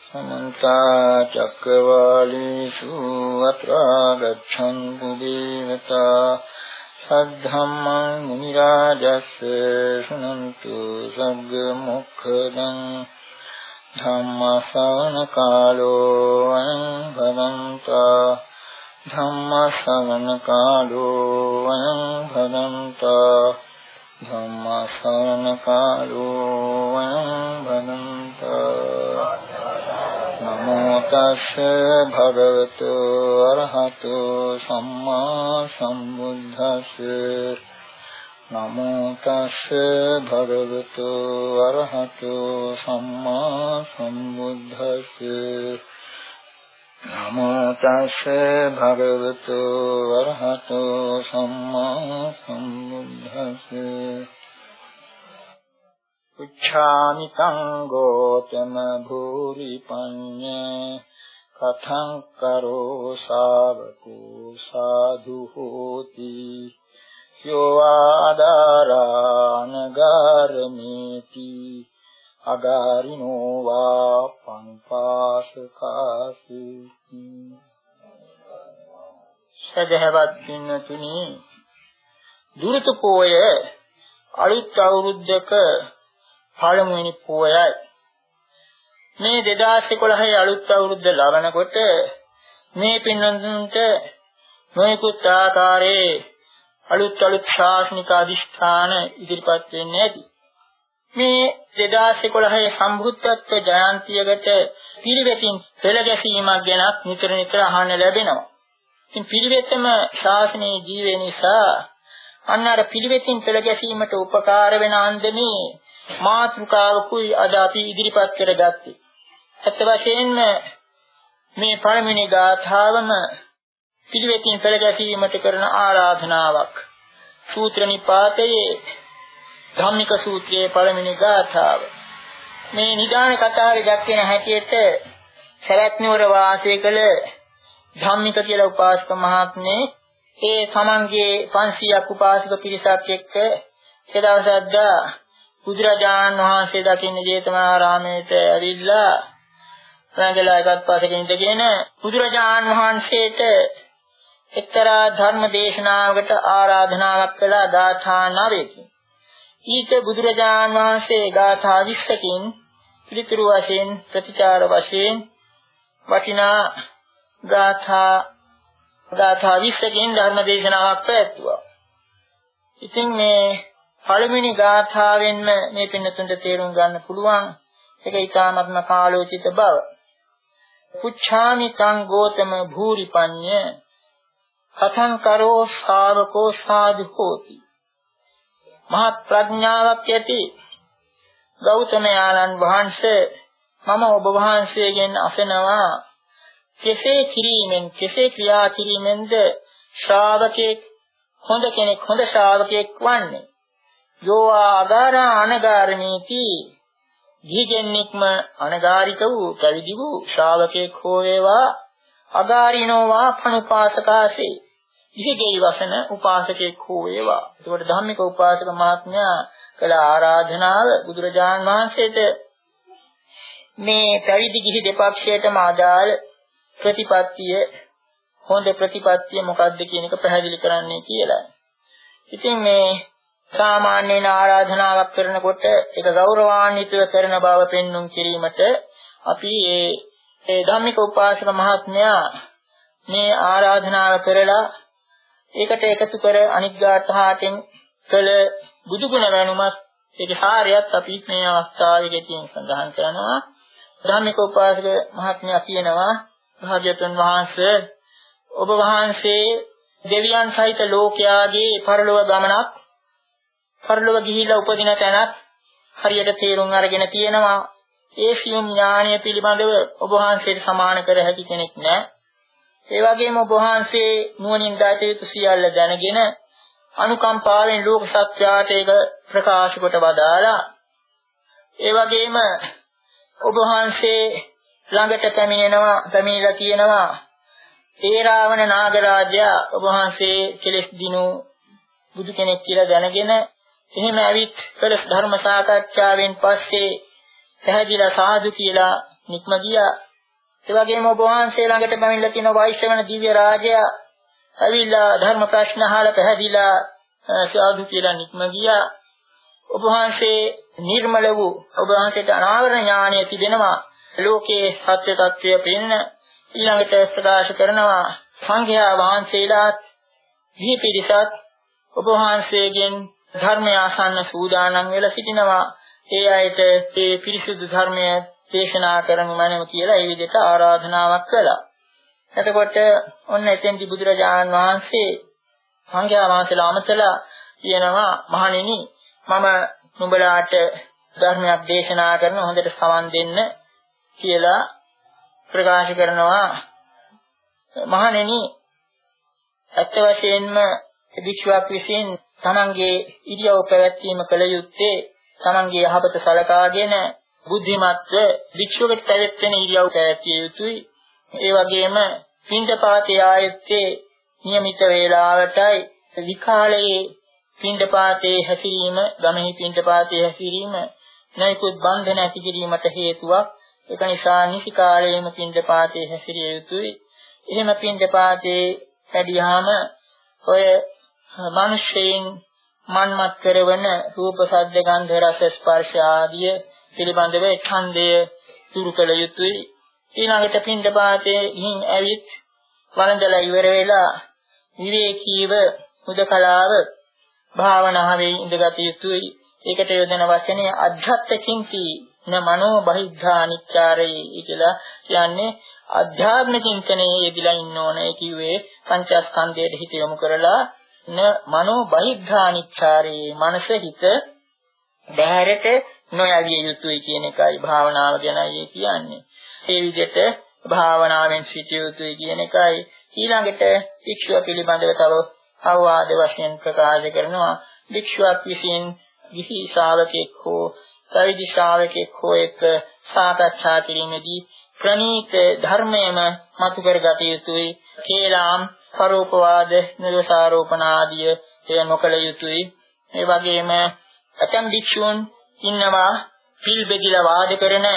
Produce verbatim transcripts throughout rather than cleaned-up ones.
समन्त चक्रवालेषु अत्रा गच्छन्तु देवता सद्धम्मं मुनिराजस्य शृण्वन्तु सद्गमुखदं धम्मश्रवणकालो अयं भदन्ता धम्मश्रवणकालो अयं भदन्ता धम्मश्रवणकालो अयं भदन्ता नमो तस्से भगवतो अरहतो सम्मा सम्बुद्धस्से नमो तस्से भगवतो अरहतो सम्मा सम्बुद्धस्से नमो तस्से भगवतो अरहतो सम्मा सम्बुद्धस्से उच्छामि तं गौतम भूरि पन्ये कथं करो सावको साधु होति यो आदारानगारमेति अगारिनो वा पंपासकासेति සදහවත් පින්තුනි දුරුත පෝය අලුත් අවුරුද්දක පළමුවෙනි පෝයයි මේ දෙදාස් එකොළහේ අලුත් අවුරුද්ද ලබනකොට මේ පින්වන්තුන්ට නොයෙකුත් ආකාරයේ අලුත් අලුත් ශාසනික අධිෂ්ඨාන ඉදිරිපත් වෙන්නේ ඇති මේ දෙදාස් එකොළහේ සම්බුද්ධත්ව ජයන්තියකට පිළිවෙතින් පෙළ ගැසීමක් ගැන නිතර නිතර අහන්න ලැබෙනවා. ඉතින් පිළිවෙතම ශාසනයේ ජීවය නිසා අන්න අර පිළිවෙතින් පෙළ ගැසීමට උපකාර වෙන අන්දමේ මාතෘකාවකුයි අද අපි ඉදිරිපත් කරගත්තේ. ඇත්ත වශයෙන්ම මේ පළමුවෙනි ගාථාවම පිළිවෙතින් පෙළ ගැසීමට කරන ආරාධනාවක්. සූත්‍ර නිපාතයේ ධම්මික සූත්‍රයේ පළමුවෙනි ගාථාව. මේ නිදාන කතාවේ දැක්වෙන හැටියට සරත් නුවර වාසය කළ ධම්මික කියලා උපාසක මහත්මේ ඒ තමන්ගේ පන්සියයක් උපාසක පිරිසක් එක්ක එදවසක්දා බුදුරජාණන් වහන්සේ දකින්න ජේතවනාරාමයට ඇවිල්ලා රැඳලා එකත් පස්සකින් ඉඳගෙන බුදුරජාණන් වහන්සේට එක්තරා ධර්ම දේශනාවකට ආරාධනාවක් කළා ගාථා නවයකින්. ඊට බුදුරජාණන් වහන්සේ ගාථා විස්සකින් පිළිතුරු වශයෙන් ප්‍රතිචාර වශයෙන් වටිනා ගාථා ගාථා විස්සකින් ධර්ම දේශනාවක් පැවැත්තුවා. ඉතින් මේ පළවෙනි ගාථාවෙන්ම මේ පින්නතුන්ට තේරුම් ගන්න පුළුවන් ඒක ඊ타මත්ම කාලෝචිත බව. පුච්ඡාමි තං ගෝතම භූරිපඤ්ඤ කතං කරෝ ශාවකෝ සාදු හෝති. මහත් ප්‍රඥාවක් ඇති ගෞතමයාණන් වහන්සේ මම ඔබ වහන්සේගෙන් අසනවා කෙසේ කිරීමෙන් කෙසේ ක්‍රියා කිරීමෙන්ද ශ්‍රාවකෙක් හොඳ කෙනෙක් හොඳ ශ්‍රාවකෙක් වන්නේ. යෝ ආගාරා අනගාරණීති දීගෙන්නික්ම අනගාരിക වූ පැවිදි වූ ශ්‍රාවකෙක් හෝ වේවා අගාරිනෝ වා පනුපාසකාසේ දීගෙයි වසන උපාසකෙක් හෝ වේවා. එතකොට ධම්මික උපාසක මහත්මයා කළ ආරාධනාව බුදුරජාණන් වහන්සේට මේ පැවිදි ගිහි දෙපක්ෂයටම ආදාළ ප්‍රතිපත්තිය හොඳ ප්‍රතිපත්තිය මොකක්ද කියන එක පැහැදිලි කරන්නේ කියලා. ඉතින් මේ සාමාන්‍යයෙන් ආරාධනාවක් කරනකොට ඒක ගෞරවාන්විතව කරන බව පෙන්වුම් කිරීමට අපි ඒ ඒ ධම්මික උපාසක මහත්මයා මේ ආරාධනාව කරලා ඒකට එකතු කර අනිත් ගාථාටෙන් කළ බුදුගුණ වැණුමත් ඒකේ සාරයත් අපි මේ අවස්ථාවේදී සඳහන් කරනවා. ධම්මික උපාසක මහත්මයා කියනවා භාග්‍යවතුන් වහන්සේ ඔබ වහන්සේ දෙවියන් සහිත ලෝකයාගේ පරලොව ගමනක් පරලොව ගිහිලා උපදින තැනක් හරියට තේරුම් අරගෙන තියෙනවා. ඒ සියුම් ඥානය පිළිබඳව ඔබ වහන්සේට සමාන කර හැකි කෙනෙක් නැහැ. ඒ වගේම ඔබ වහන්සේ නුවණින් දත යුතු සියල්ල දැනගෙන අනුකම්පාවෙන් ලෝක සත්‍යයට ඒක ප්‍රකාශ කොට වදාලා ඒ වගේම ඔබ වහන්සේ ළඟට පැමිණෙනවා පැමිණලා කියනවා ඒ රාවණ නාගරාජයා ඔබ වහන්සේ කෙලෙස් දිනු බුදු කෙනෙක් කියලා දැනගෙන එහෙම ඇවිත් කළ ධර්ම සාකච්ඡාවෙන් පස්සේ පැහැදිලා සාදු කියලා නික්ම ගියා. ඒ වගේම ඔබ වහන්සේ ළඟට පැමිණලා තියෙන වෛශ්‍රවණ දිව්‍ය රාජයා ඇවිල්ලා ධර්ම ප්‍රශ්න අහලා පැහැදිලා සාදු කියලා නික්ම ගියා. ඔබ වහන්සේ නිර්මල වූ ඔබ වහන්සේට අනාවරණ ඥානය තිබෙනවා. ලෝකයේ සත්‍ය తත්වය පෙන්න ඊළඟට ප්‍රකාශ කරනවා සංඝයා වහන්සේලාත් ගිහි පිරිසත් ඔබ වහන්සේගෙන් ධර්මය අසන්න සූදානම් වෙලා සිටිනවා. ඒ අයට මේ පිරිසුදු ධර්මය දේශනා කරනු මැනව කියලා ඒ විදිහට ආරාධනාවක් කළා. එතකොට ඔන්න එතෙන්දී බුදුරජාණන් වහන්සේ සංඝයා වහන්සේලා අමතලා කියනවා මහණෙනි මම නුඹලාට ධර්මයක් දේශනා කරන හොඳට සවන් දෙන්න කියලා ප්‍රකාශ කරනවා. මහණෙනි ඇත්ත වශයෙන්ම භික්ෂුවක් විසින් තමන්ගේ ඉරියව් පැවැත්වීම කළ යුත්තේ තමන්ගේ යහපත සලකාගෙන බුද්ධිමත්ව භික්ෂුවකට පැවැත්වෙන ඉරියව් පැවැත්විය යුතුයි. ඒ වගේම පින්ඩපාතේ ආයත්තේ નિયમિત වේලාවටයි විකාලයේ පින්ඩපාතේ හැසිරීම ගමෙහි පින්ඩපාතේ හැසිරීම නැයිකුත් බන්ධන ඇති කිරීමට හේතුවක්. ඒක නිසා නිසි කාලයේම පින්ඩපාතේ හැසිරිය යුතුයි. එහෙම පින්ඩපාතේ වැඩියාම ඔය මිනිස්යෙන් මන්මත් කරවන රූප ශබ්ද ගන්ධ රස ස්පර්ශ ආදිය පිළිබඳව ඡන්දය දුරු කළ යුතුයි. ඊළඟට පින්ඩපාතේ ගින් ඇවිත් වළඳලා ඉවර වෙලා විවේකීව මුදකලාව භාවනාවේ ඉඳගත යුතුයි. ඒකට යොදන වචනේ අධ්‍යාත්ම චින්ති න මනෝ බහිද්ධා නිච්චාරේ කියලා කියන්නේ අධ්‍යාත්ම චින්තනයේ යෙදලා ඉන්න ඕනේ කිව්වේ පංචස්කන්ධයට හිත යොමු කරලා න මනෝ බහිද්ධා නිච්චාරේ මනස හිත බහැරට නොයවිය යුතුයි කියන එකයි භාවනාව ගැනයි කියන්නේ. ඒ විදිහට භාවනාවෙන් සිටිය යුතුයි කියන එකයි. ඊළඟට භික්ෂුව පිළිබඳව තව අවවාද වශයෙන් ප්‍රකාශ කරනවා. භික්ෂුවක් විසින් විහි ශ්‍රාවකෙක් හෝ සවිදි ශ්‍රාවකෙක් හෝ එක්ක සාකච්ඡා කිරීමේදී ප්‍රණීත ධර්මයම මතු කරගත යුතුයි. කේලාම් පරෝපවාද නිරසාරෝපණ ආදිය එය නොකළ යුතුයි. ඒ වගේම ඇතම් භික්ෂූන් ඉන්නවා පිල් බෙදිලා වාද කරන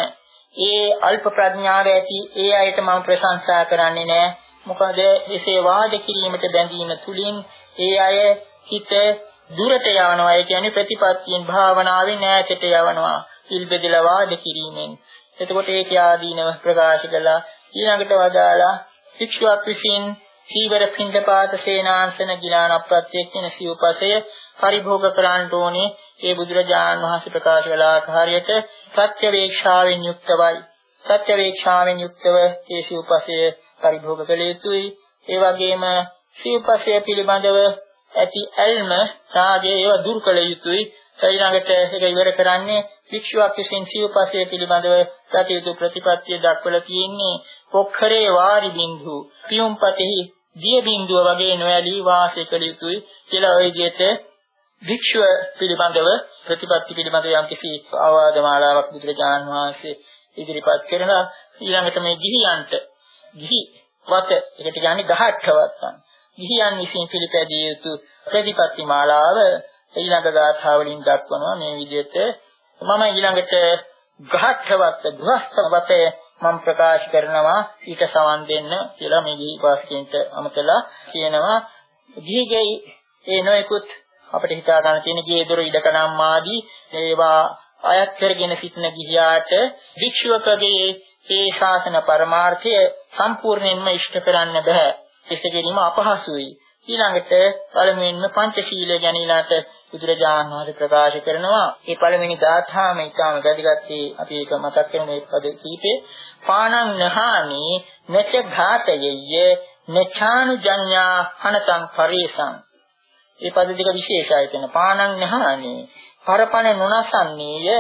ඒ අල්ප ප්‍රඥාව ඇති ඒ අයට මම ප්‍රශංසා කරන්නේ නැහැ. මොකද එසේ වාද කිරීමට බැඳීම තුලින් ඒ අය හිත දුරට යවනවා. ඒ කියන්නේ ප්‍රතිපත්තියෙන් භාවනාවෙන් ඈතට යවනවා පිල් බෙදලා වාද කිරීමෙන්. එතකොට ඒක ආදීනව ප්‍රකාශ කළා. ඊළඟට වදාලා භික්ෂුවක් විසින් සීවර පින්ඩපාත සේනාසන ගිලාන ප්‍රත්‍යක්ෂන සිව්පසය පරිභෝග කරන්න ඕනේ. ඒ බුදුරජාණන් වහන්සේ ප්‍රකාශ කළ ආකාරයට සත්‍යවේක්ෂාවෙන් යුක්තවයි. සත්‍යවේක්ෂාවෙන් යුක්තව ඒ සිව්පසය පරිභෝග කළ යුතුයි. ඒ වගේම සිව්පසය පිළිබඳව ඇති ඇල්ම රාගය ඒව දුරු කළ යුතුයි. ඊළඟට ඒක ඉවර කරන්නේ භික්ෂුවක් විසින් සිව්පසය පිළිබඳව කටයුතු ප්‍රතිපත්තිය දක්වලා තියෙන්නේ පොක්ඛරේ වාරි බින්දු පියුම්පතෙහි දිය බින්දුව වගේ නොඇලී වාසය කළ යුතුයි කියලා ওই විදිහට භික්ෂුව පිළිබඳව ප්‍රතිපත්ති පිළිබඳව යම්කිසි ආවාද මාලාවක් බුදුරජාණන් වහන්සේ ඉදිරිපත් කරනවා. ඊළඟට මේ ගිහියන්ට ගිහි වත ඒකට කියන්නේ දහට්ඨවත්තන් ගිහියන් විසින් පිළිපැදිය යුතු ප්‍රතිපත්ති මාලාව ඊළඟ ගාථා වලින් දක්වනවා. මේ විදිහට මම ඊළඟට ගහට්ඨවත්ත ගෘහස්ථවත මම ප්‍රකාශ කරනවා ඊට සවන් දෙන්න කියලා මේ ගිහි වාසිකයන්ට අමතලා කියනවා. ගිහිගේ ඒ නොයෙකුත් අපිට හිතා ගන්න තියෙන ගේ දොර ඉඩකඩම් ආදී ඒවා අයත් කරගෙන සිටින ගිහියාට භික්ෂුවකගේ ඒ ශාසන පරමාර්ථය සම්පූර්ණයෙන්ම ඉෂ්ට කරන්න බෑ. ඉෂ්ට කිරීම අපහසුයි. ඊළඟට පළමුවෙන්ම පංචශීලය ගැන ඊළාට බුදුරජාණන් වහන්සේ ප්‍රකාශ කරනවා. මේ පළවෙනි ගාථාම ඊටාම වැදගත්. අපි ඒක මතක් කරගෙන මේ පද කීපේ පානං නහානි නච ඝාතයෙය නචානුජඤ්ඤා හනතං පරේසං. මේ පද දෙක විශේෂයි කියන පානං නහානි පරපණ නොනසන්නේය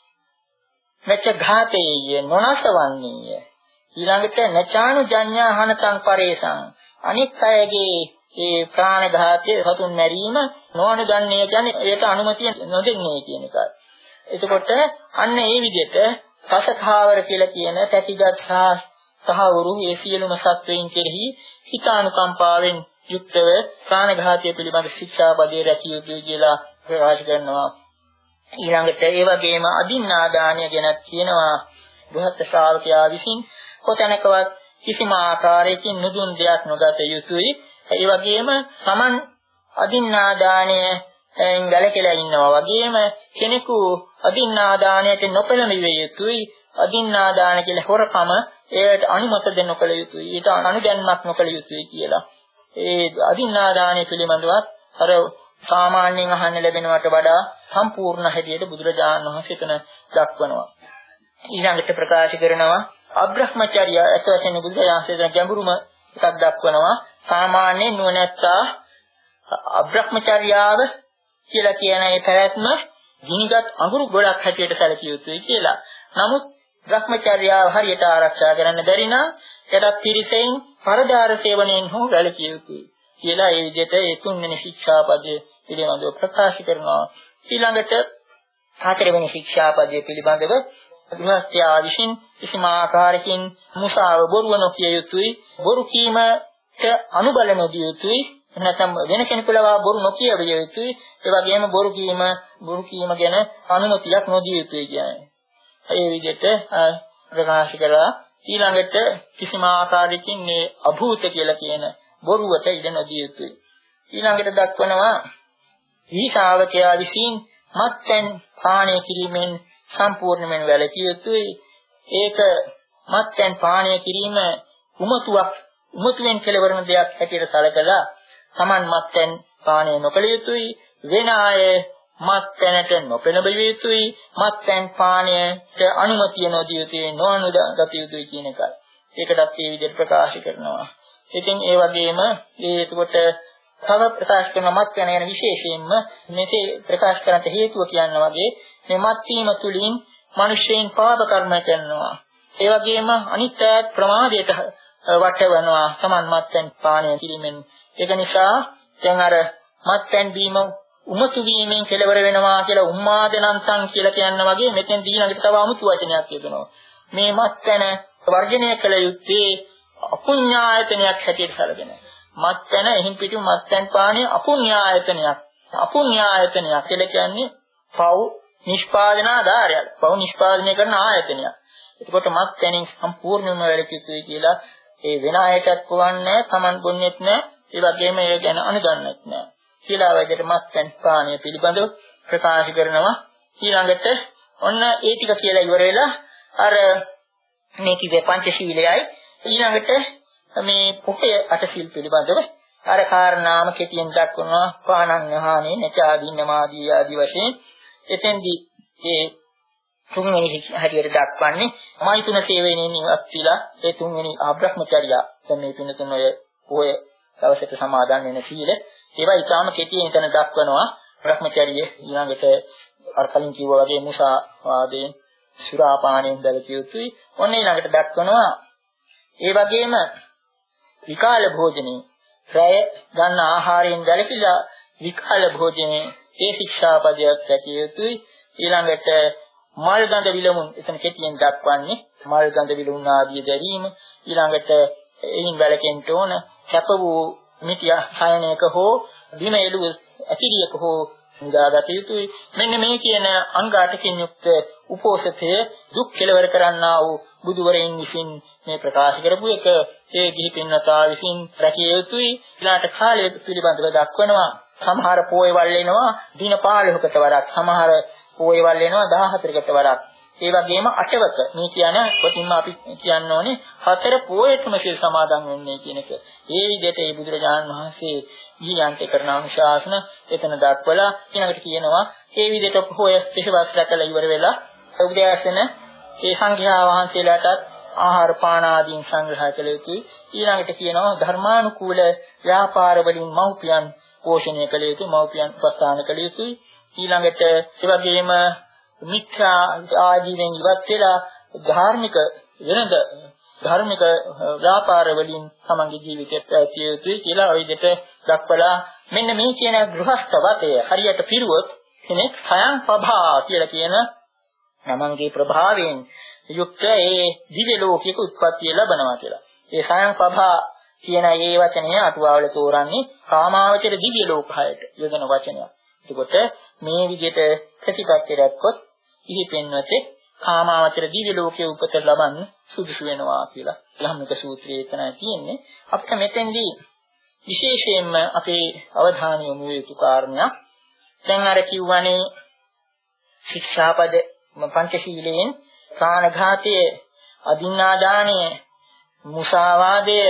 නච ඝාතයෙය නොනසවන්නේය. ඊළඟට නචානුජඤ්ඤා හනතං පරේසං අනික් අයගේ ඒ ප්‍රාණඝාතය සතුන් මැරීම නොඅනුගන්නේ කියන්නේ ඒකට අනුමැතිය නොදෙන්නේ කියන එකයි. එතකොට අන්න ඒ විදිහට සසඛාවර කියලා කියන පැතිගත් සහ සහවුරු මේ සියලුම සත්වයින් කෙරෙහි හිතානුකම්පාවෙන් යුක්තව ප්‍රාණඝාතය පිළිබඳ ශික්ෂාපදයේ රැකිය යුතුයි කියලා ප්‍රකාශ කරනවා. ඊළඟට ඒ වගේම අදින්නාදානය ගැන කියනවා. ගෘහස්ත ශ්‍රාවකයා විසින් කොතැනකවත් කිසිම ආකාරයකින් නුදුන් දෙයක් නොගත යුතුයි. ඒ වගේම Taman අදින්නා දාණයෙන් ගැලකෙලා ඉන්නවා වගේම කෙනෙකු අදින්නා දාණයට නොපෙළඹිය යුතුයි. අදින්නා දාන කියලා හොරකම ඒකට අනුමත දෙන්න කළ යුතුයි. ඊට අනුදැන්මක් නොකළ යුතුයි කියලා. ඒ අදින්නා දාණය පිළිබඳවත් අර සාමාන්‍යයෙන් අහන්න ලැබෙනවට වඩා සම්පූර්ණ හැටියට බුදුරජාණන් වහන්සේ එතන දක්වනවා. ඊළඟට ප්‍රකාශ කරනවා අබ්‍රහ්මචර්ය අත වශයෙන් බුදුරජාණන් වහන්සේ ගැඹුරුම එකක් දක්වනවා. සාමාන්‍යයෙන් නුවණැත්තා අබ්‍රහ්මචර්යාව කියලා කියන ඒ පැවැත්ම ගිනිගත් අඟුරු ගොඩක් හැටියට සැලකිය යුතුයි කියලා. නමුත් බ්‍රහ්මචර්යාව හරියට ආරක්ෂා කරන්න බැරි නම් ඒකට පිරිසෙන් පරදාර සේවනයෙන් හෝ වැළකී යුතුයි කියලා ඒ විදිහට ඒ තුන්වෙනි ශික්ෂාපදයේ පිළිබඳව ප්‍රකාශ කරනවා. ඊළඟට හතරවෙනි ශික්ෂාපදයේ පිළිබඳව ගෘහස්ථයා විසින් කිසිම ආකාරයකින් මුසාව බොරුව නොකිය යුතුයි. බොරු කීමට අනුබල නොදිය යුතුයි. නැත්නම් වෙන කෙනෙකු ලවා බොරු නොකිය යුතුයි. ඒ වගේම බොරු කීම බොරු කීම ගැන අනුමතියක් නොදිය යුතුයි කියන්නේ. ඒ විදිහට ප්‍රකාශ කරලා ඊළඟට කිසිම ආකාරයකින් මේ අභූත කියලා කියන බොරුවට ඉඩ නොදිය යුතුයි. ඊළඟට දක්වනවා ඊ ශාවකයා විසින් මත්පැන් පානය කිරීමෙන් සම්පූර්ණයෙන් වැළකී යුතුයි. ඒක මත්පැන් පානය කිරීම උමතුවක් උමතුවෙන් කෙලවරන දෙයක් හැටියට සැලකලා Taman මත්පැන් පානය නොකළ යුතුයි. වෙන අය මත්පැනට නොපෙළඹිය යුතුයි. මත්පැන් පානයට අනුමතිය නොදිය යුතුයි. නොඅනුගත යුතුයි කියන එකයි. ඒකටත් මේ විදිහට ප්‍රකාශ කරනවා. ඉතින් ඒ වගේම මේ එතකොට තව ප්‍රකාශ කරන මත්පැන යන විශේෂයෙන්ම මේකේ ප්‍රකාශ කරන්නට හේතුව කියන වගේ මේ මත් වීම තුලින් මිනිසෙයින් පාප කර්ම කරනවා. ඒ වගේම අනිත්‍ය ප්‍රමාදයට වටවනවා Taman මත්පැන් පානය කිරීමෙන්. ඒක නිසා දැන් අර මත්පැන් බීම උමතු වීමෙන් කෙලවර වෙනවා කියලා උම්මාදනන්තං කියලා කියන වගේ මෙතෙන් දීනකට තව අමුතු වචනයක් කියනවා. මේ මත්පැන වර්ජනය කළ යුත්තේ අපුඤ්ඤායතනයක් හැටියට සැලකෙන. මත්පැන එහින් පිටු මත්පැන් පානය අපුඤ්ඤායතනයක්. අපුඤ්ඤායතනයක් කියලා කියන්නේ පව් නිෂ්පාදනාධාරයක්. පව් නිෂ්පාදනය කරන ආයතනයක්. එතකොට මත්පැනින් සම්පූර්ණයෙන්ම වැළකී යුතුයි කියලා ඒ වෙන අයටත් කොවන්නේ Taman බොන්නේත් නැහැ. ඒ වගේම ඒ ගැන අනුදන්නෙත් නැහැ. කියලා වගේ මත්පැන් පානය පිළිබඳව ප්‍රකාශ කරනවා. ඊළඟට ඔන්න ඒ ටික කියලා ඉවර වෙලා අර මේ කිව්වේ පංචශීලයයි ඊළඟට මේ පොතේ අටසිල් පිළිබඳව අර කාරණාම කෙටියෙන් දක්වනවා. පානං යහානේ නචාදීනමාදී ආදී වශයෙන් එතෙන්දී ඒ තුන්වෙනි හරියට දක්වන්නේ මෛතුන සේවනයේ ඉවත් විලා ඒ තුන්වෙනි ආබ්‍රහ්මචර්ය දැන් මේ තුන තුන ඔය ඔය දවසට සමාදන් වෙන සීල ඒවා ඊටාම කෙටියෙන් එතන දක්වනවා. බ්‍රහ්මචර්ය ඊළඟට අර කලින් කිව්වා වගේ මුසා වාදයෙන් සුරාපානයෙන් දැලකිය යුතුයි. ඔන්න ඊළඟට දක්වනවා ඒ වගේම විකාල භෝජනේ රැය ගන්න ආහාරයෙන් දැලකිලා විකාල භෝජනේ ඒ ශික්ෂාපදයක් රැකිය යුතුයි. ඊළඟට මල් ගඳ විලවුන් එතන කෙටියෙන් දක්වන්නේ මල් ගඳ විලවුන් ආදී දැරීම. ඊළඟට එයින් වැළකෙන්න ඕන කැප වූ මිත්‍ය සයනයක හෝ බිම එළු ඇතිරියක හෝ නිදාගත යුතුයි. මෙන්න මේ කියන අංග අටකින් යුක්ත උපෝසතය දුක් කෙලවර කරන්නා වූ බුදුවරයන් විසින් මේ ප්‍රකාශ කරපු එක ඒ ගිහි පින්වතා විසින් රැකිය යුතුයි. ඊළාට කාලය පිළිබඳව දක්වනවා. සමහර පොයවල් එනවා දින පහළොවකට වරක්, සමහර පොයවල් එනවා දහහතරකට වරක්. ඒ වගේම අටවක මේ කියන කොටින්ම අපි කියන්න ඕනේ හතර පොයටම සිල් සමාදන් වෙන්නේ කියන එක. ඒ විදිහට මේ බුදුරජාණන් වහන්සේ ඊයන්ට කරන අනුශාසන එතන දක්වලා ඊළඟට කියනවා ඒ විදිහට පොය පෙරවස් රැකලා ඉවර වෙලා උදෑසන ඒ සංඝයා වහන්සේලාටත් ආහාර පාන ආදීන් සංග්‍රහ කළ යුතුයි. ඊළඟට කියනවා ධර්මානුකූල ව්‍යාපාර වලින් මව්පියන් පෝෂණය කළ යුතුයි, මව්පියන් උපස්ථාන කළ යුතුයි. ඊළඟට ඒ වගේම මිත්‍යා ආජීවයෙන් ඉවත් වෙලා ධාර්මික වෙනද ධර්මික ව්‍යාපාර වලින් තමන්ගේ ජීවිතය පැවැත්විය යුතුයි කියලා ওই දෙට දක්වලා මෙන්න මේ කියන ගෘහස්ත වතය හරියට පිරුවොත් කෙනෙක් සයන් ප්‍රභා කියලා කියන තමන්ගේ ප්‍රභාවයෙන් යුක්ත ඒ දිව්‍ය ලෝකයක උත්පත්තිය ලබනවා කියලා. ඒ සයන් ප්‍රභා කියන ඒ වචනය අටුවාවල තෝරන්නේ කාමාවචර දිව්‍ය ලෝකයට යොදන වචනයක්. එතකොට මේ විදිහට ප්‍රතිපත්ති රැක්කොත් ඉහි පෙන්වතේ කාමාවචර දිව්‍ය ලෝකයේ උපත ලබන්න සුදුසු වෙනවා කියලා ධම්මික සූත්‍රයේ එතනයි තියෙන්නේ. අපිට මෙතෙන්දී විශේෂයෙන්ම අපේ අවධානය යොමු වේ යුතු කාරණයක්. දැන් අර කිව්වනේ ශික්ෂාපද පංචශීලයෙන් ප්‍රාණඝාතය, අදින්නාදානය, මුසාවාදය,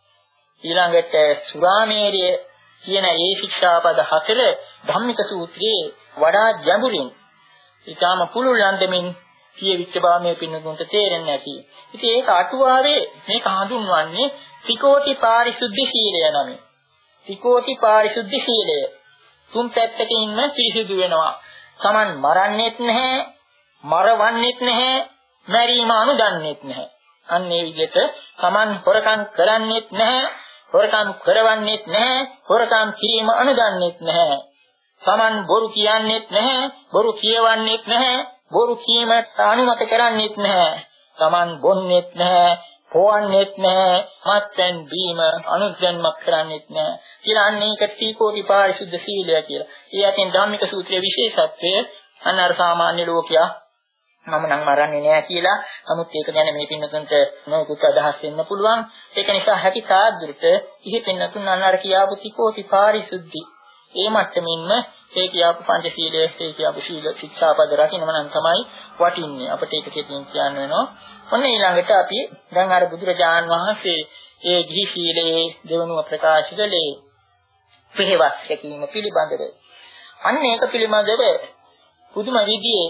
ඊළඟට සුරාමේරය කියන මේ ශික්ෂාපද හතර ධම්මික සූත්‍රයේ වඩා ගැඹුරින් ඊටාම පුළුල් අන්දමින් කියවිච්ච බව මේ පින්නතුන්ට තේරෙන්නේ නැති. ඉතින් ඒක අටුවාවේ මේක හඳුන්වන්නේ ත්‍රිකෝටි පාරිශුද්ධ සීලය නමින්. ත්‍රිකෝටි පාරිශුද්ධ සීලය තුන් පැත්තකින්ම පිරිසිදු වෙනවා. Taman මරන්නෙත් නැහැ, මරවන්නෙත් නැහැ, මැරීම අනුදන්නෙත් නැහැ. අන්න ඒ විදිහට Taman හොරකම් කරන්නෙත් නැහැ, හොරකම් කරවන්නෙත් නැහැ, හොරකම් කිරීම අනුදන්නෙත් නැහැ. Taman බොරු කියන්නෙත් නැහැ, බොරු කියවන්නෙත් නැහැ, බොරු කීමට අනුමත කරන්නෙත් නැහැ. Taman බොන්නෙත් නැහැ, හොවන්නෙත් නැහැ, මත්පැන් බීම අනුදන්මක් කරන්නෙත් නැහැ. කියලා අන්න ඒක ත්‍රිකෝටි පාරිශුද්ධ සීලය කියලා. ඒ අතින් ධම්මික සූත්‍රයේ විශේෂත්වය අන්න අර සාමාන්‍ය ලෝකයා මම නම් මරන්නේ නෑ කියලා. නමුත් ඒක ගැන මේ පින්නතුන්ට නොයෙකුත් අදහස් වෙන්න පුළුවන්. ඒක නිසා හැකි තාද්දුරට ඉහි පින්නතුන් අන්න අර කියාපු ත්‍රිකෝටි පාරිශුද්ධි ඒ මට්ටමින්ම ඒ කියාපු පංචශීලයේ ඒ කියාපු සීල ශික්ෂාපද රකින්නම නම් තමයි වටින්නේ. අපිට ඒක කෙටියෙන් කියන්න වෙනවා. ඔන්න ඊළඟට අපි දැන් අර බුදුරජාන් වහන්සේ ඒ ගිහි සීලයේ දෙවනුව ප්‍රකාශ කළේ ප්‍රේවස් රැකීම පිළිබඳව. අන්න ඒක පිළිබඳව පුදුම විදිහේ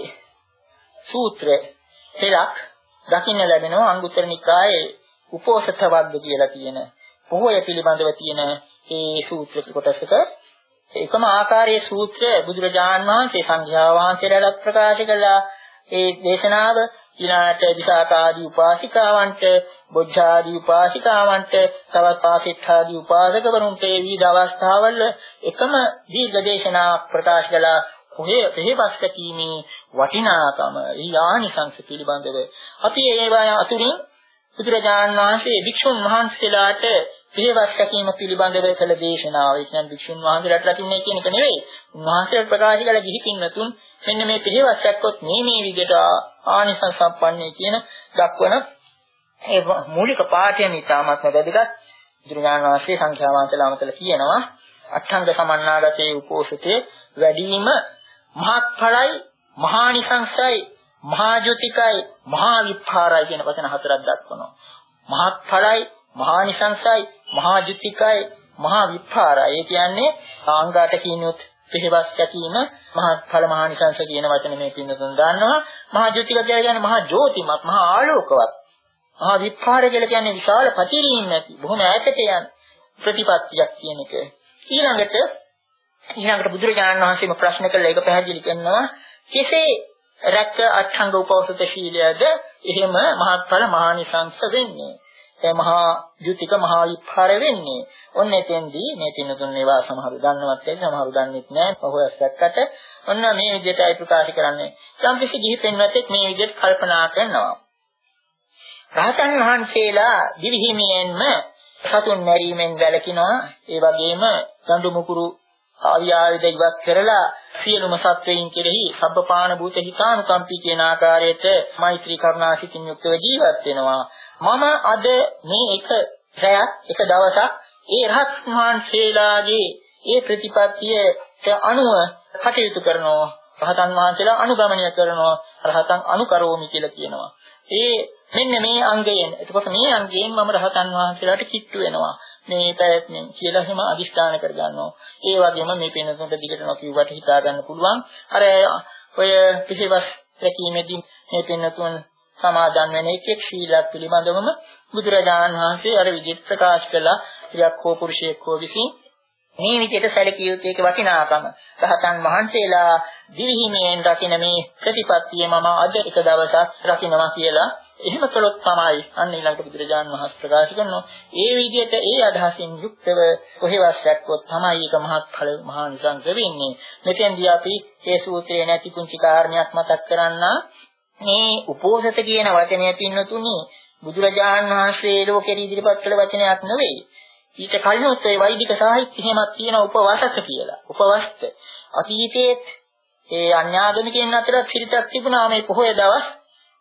සූත්‍ර පෙරක් දකින්න ලැබෙනවා අංගුත්තර නිකායේ උපෝසත වග්ග කියලා කියන පොහොය පිළිබඳව තියෙන ඒ සූත්‍ර කොටසක එකම ආකාරයේ සූත්‍ර බුදුරජාන් වහන්සේ සංඝයා වහන්සේලාට ප්‍රකාශ කළා. ඒ දේශනාව ඊළාට විසාකාදී උපාසිකාවන්ට, බොජ්ජාදී උපාසිකාවන්ට, තවත් පාසිට්ඨාදී උපාසකවරුන්ට මේ විවිධ අවස්ථාවල එකම දීර්ඝ දේශනා ප්‍රකාශ කළා. ඔහේ ප්‍රේමස් කීමේ වටිනාකම ඊආනිසංස පිළිබඳව අපි ඒවා අතුරින් බුදුරජාණන් වහන්සේ භික්ෂුන් වහන්සේලාට ප්‍රේමස් කීම පිළිබඳව කළ දේශනාව. ඒ කියන්නේ භික්ෂුන් වහන්සේලාට රකින්නේ කියන එක නෙවෙයි. උන්වහන්සේලා ප්‍රකාශ කළ ගිහි පින්වතුන් මෙන්න මේ ප්‍රේමස් රැක්කොත් මේ මේ විදිහට ආනිසංස සම්පන්නේ කියන දක්වන ඒ මූලික පාඨය නිතාමත්ම වැදගත්. බුදුරජාණන් වහන්සේ සංඛ්‍යා වහන්සේලා අමතල කියනවා අට්ඨංග සමන්නාගතේ උපෝසතේ වැඩිම මහත් ඵලයි, මහානිසංසයි, මහා ජ්‍යොතිකයි, මහා විපාරයි කියන වචන හතරක් දක්වනවා. මහත් ඵලයි, මහානිසංසයි, මහා ජ්‍යොතිකයි, මහා විපාරයි. ඒ කියන්නේ ආංගාට කියනොත් පිළිවස් කැකීම මහත් ඵල මහානිසංස කියන වචන මේ පින්නතුන් දන්නවා. මහා ජ්‍යොතික කියන්නේ මහා ජෝතිමත්, මහා ආලෝකවත්. මහා විපාර කියලා කියන්නේ විශාල ප්‍රතිරීම් නැති, බොහොම ඈතට යන ප්‍රතිපත්තියක් කියන එක. ඊළඟට ඊළඟට බුදුරජාණන් වහන්සේම ප්‍රශ්න කළා ඒක පැහැදිලි කරනවා කෙසේ රැක්ක අට්ඨංග උපෝසත ශීලයද එහෙම මහත්ඵල මහානිසංස වෙන්නේ ඒ මහා ජුතික මහා විපාර වෙන්නේ ඔන්න එතෙන්දී මේ තිනුතුන් ඒවා සමහරු දන්නවත් ඇයි සමහරු දන්නෙත් නැහැ පහොයස් දැක්කට ඔන්න මේ විදිහටයි ප්‍රකාශ කරන්නේ යම් කිසි ගිහි පෙන්වතෙක් මේ විදිහට කල්පනා කරනවා රහතන් වහන්සේලා දිවිහිමියෙන්ම සතුන් මැරීමෙන් වැළකිනවා ඒ වගේම දඬු මුකුරු ආවියාවද ඉවත් කරලා සියලුම සත්වයින් කෙරෙහි සබ්බපාන භූත හිතානුකම්පී කියන ආකාරයට මෛත්‍රී කරුණා සිතින් යුක්තව ජීවත් වෙනවා මම අද මේ එක රැයක් එක දවසක් ඒ රහත් වහන්සේලාගේ ඒ ප්‍රතිපත්තියට අනුව කටයුතු කරනවා රහතන් වහන්සේලා අනුගමනය කරනවා රහතන් අනුකරෝමි කියලා කියනවා ඒ මෙන්න මේ අංගයෙන් එතකොට මේ අංගයෙන් මම රහතන් වහන්සේලාට කිට්ටු වෙනවා මේ පැවැත්මෙන් කියලා එහෙම අදිෂ්ඨාන කරගන්නවා. ඒ වගේම මේ පින්නතුන්ට දිගටම කිව්වට හිතා ගන්න පුළුවන්. අර ඔය පිළිවස් රැකීමේදී මේ පින්නතුන් සමාදන් වෙන එක් එක් ශීලයක් පිළිබඳවම බුදුරජාණන් වහන්සේ අර විදිහට ප්‍රකාශ කළා. ස්ත්‍රියක් හෝ පුරුෂයෙක් හෝ විසින් මේ විදිහට සැලකිය යුතු එක වටිනාකම. රහතන් වහන්සේලා දිවිහිමියෙන් රකින්න මේ ප්‍රතිපත්තිය මම අද එක දවසක් රකින්නවා කියලා එහෙම කළොත් තමයි අන්න ඊළඟට බුදුරජාණන් වහන්සේ ප්‍රකාශ කරනවා ඒ විදිහට ඒ අදහසින් යුක්තව කොහෙවත් දැක්කොත් තමයි ඒක මහත් ඵල මහා නිසංස වෙන්නේ මෙතෙන්දී අපි මේ සූත්‍රයේ නැති කුංචි කාරණයක් මතක් කරන්න මේ උපෝසත කියන වචනය පින්නතුනි බුදුරජාණන් වහන්සේ ලෝකෙට ඉදිරිපත් කළ වචනයක් නෙවෙයි ඊට කලිනුත් ඒ වෛදික සාහිත්‍යෙමත් තියෙන උපවාසක කියලා උපවස්ත අතීතයේ ඒ අන්‍යාගමිකයන් අතර පිරිතක් තිබුණා මේ පොහොය දවස්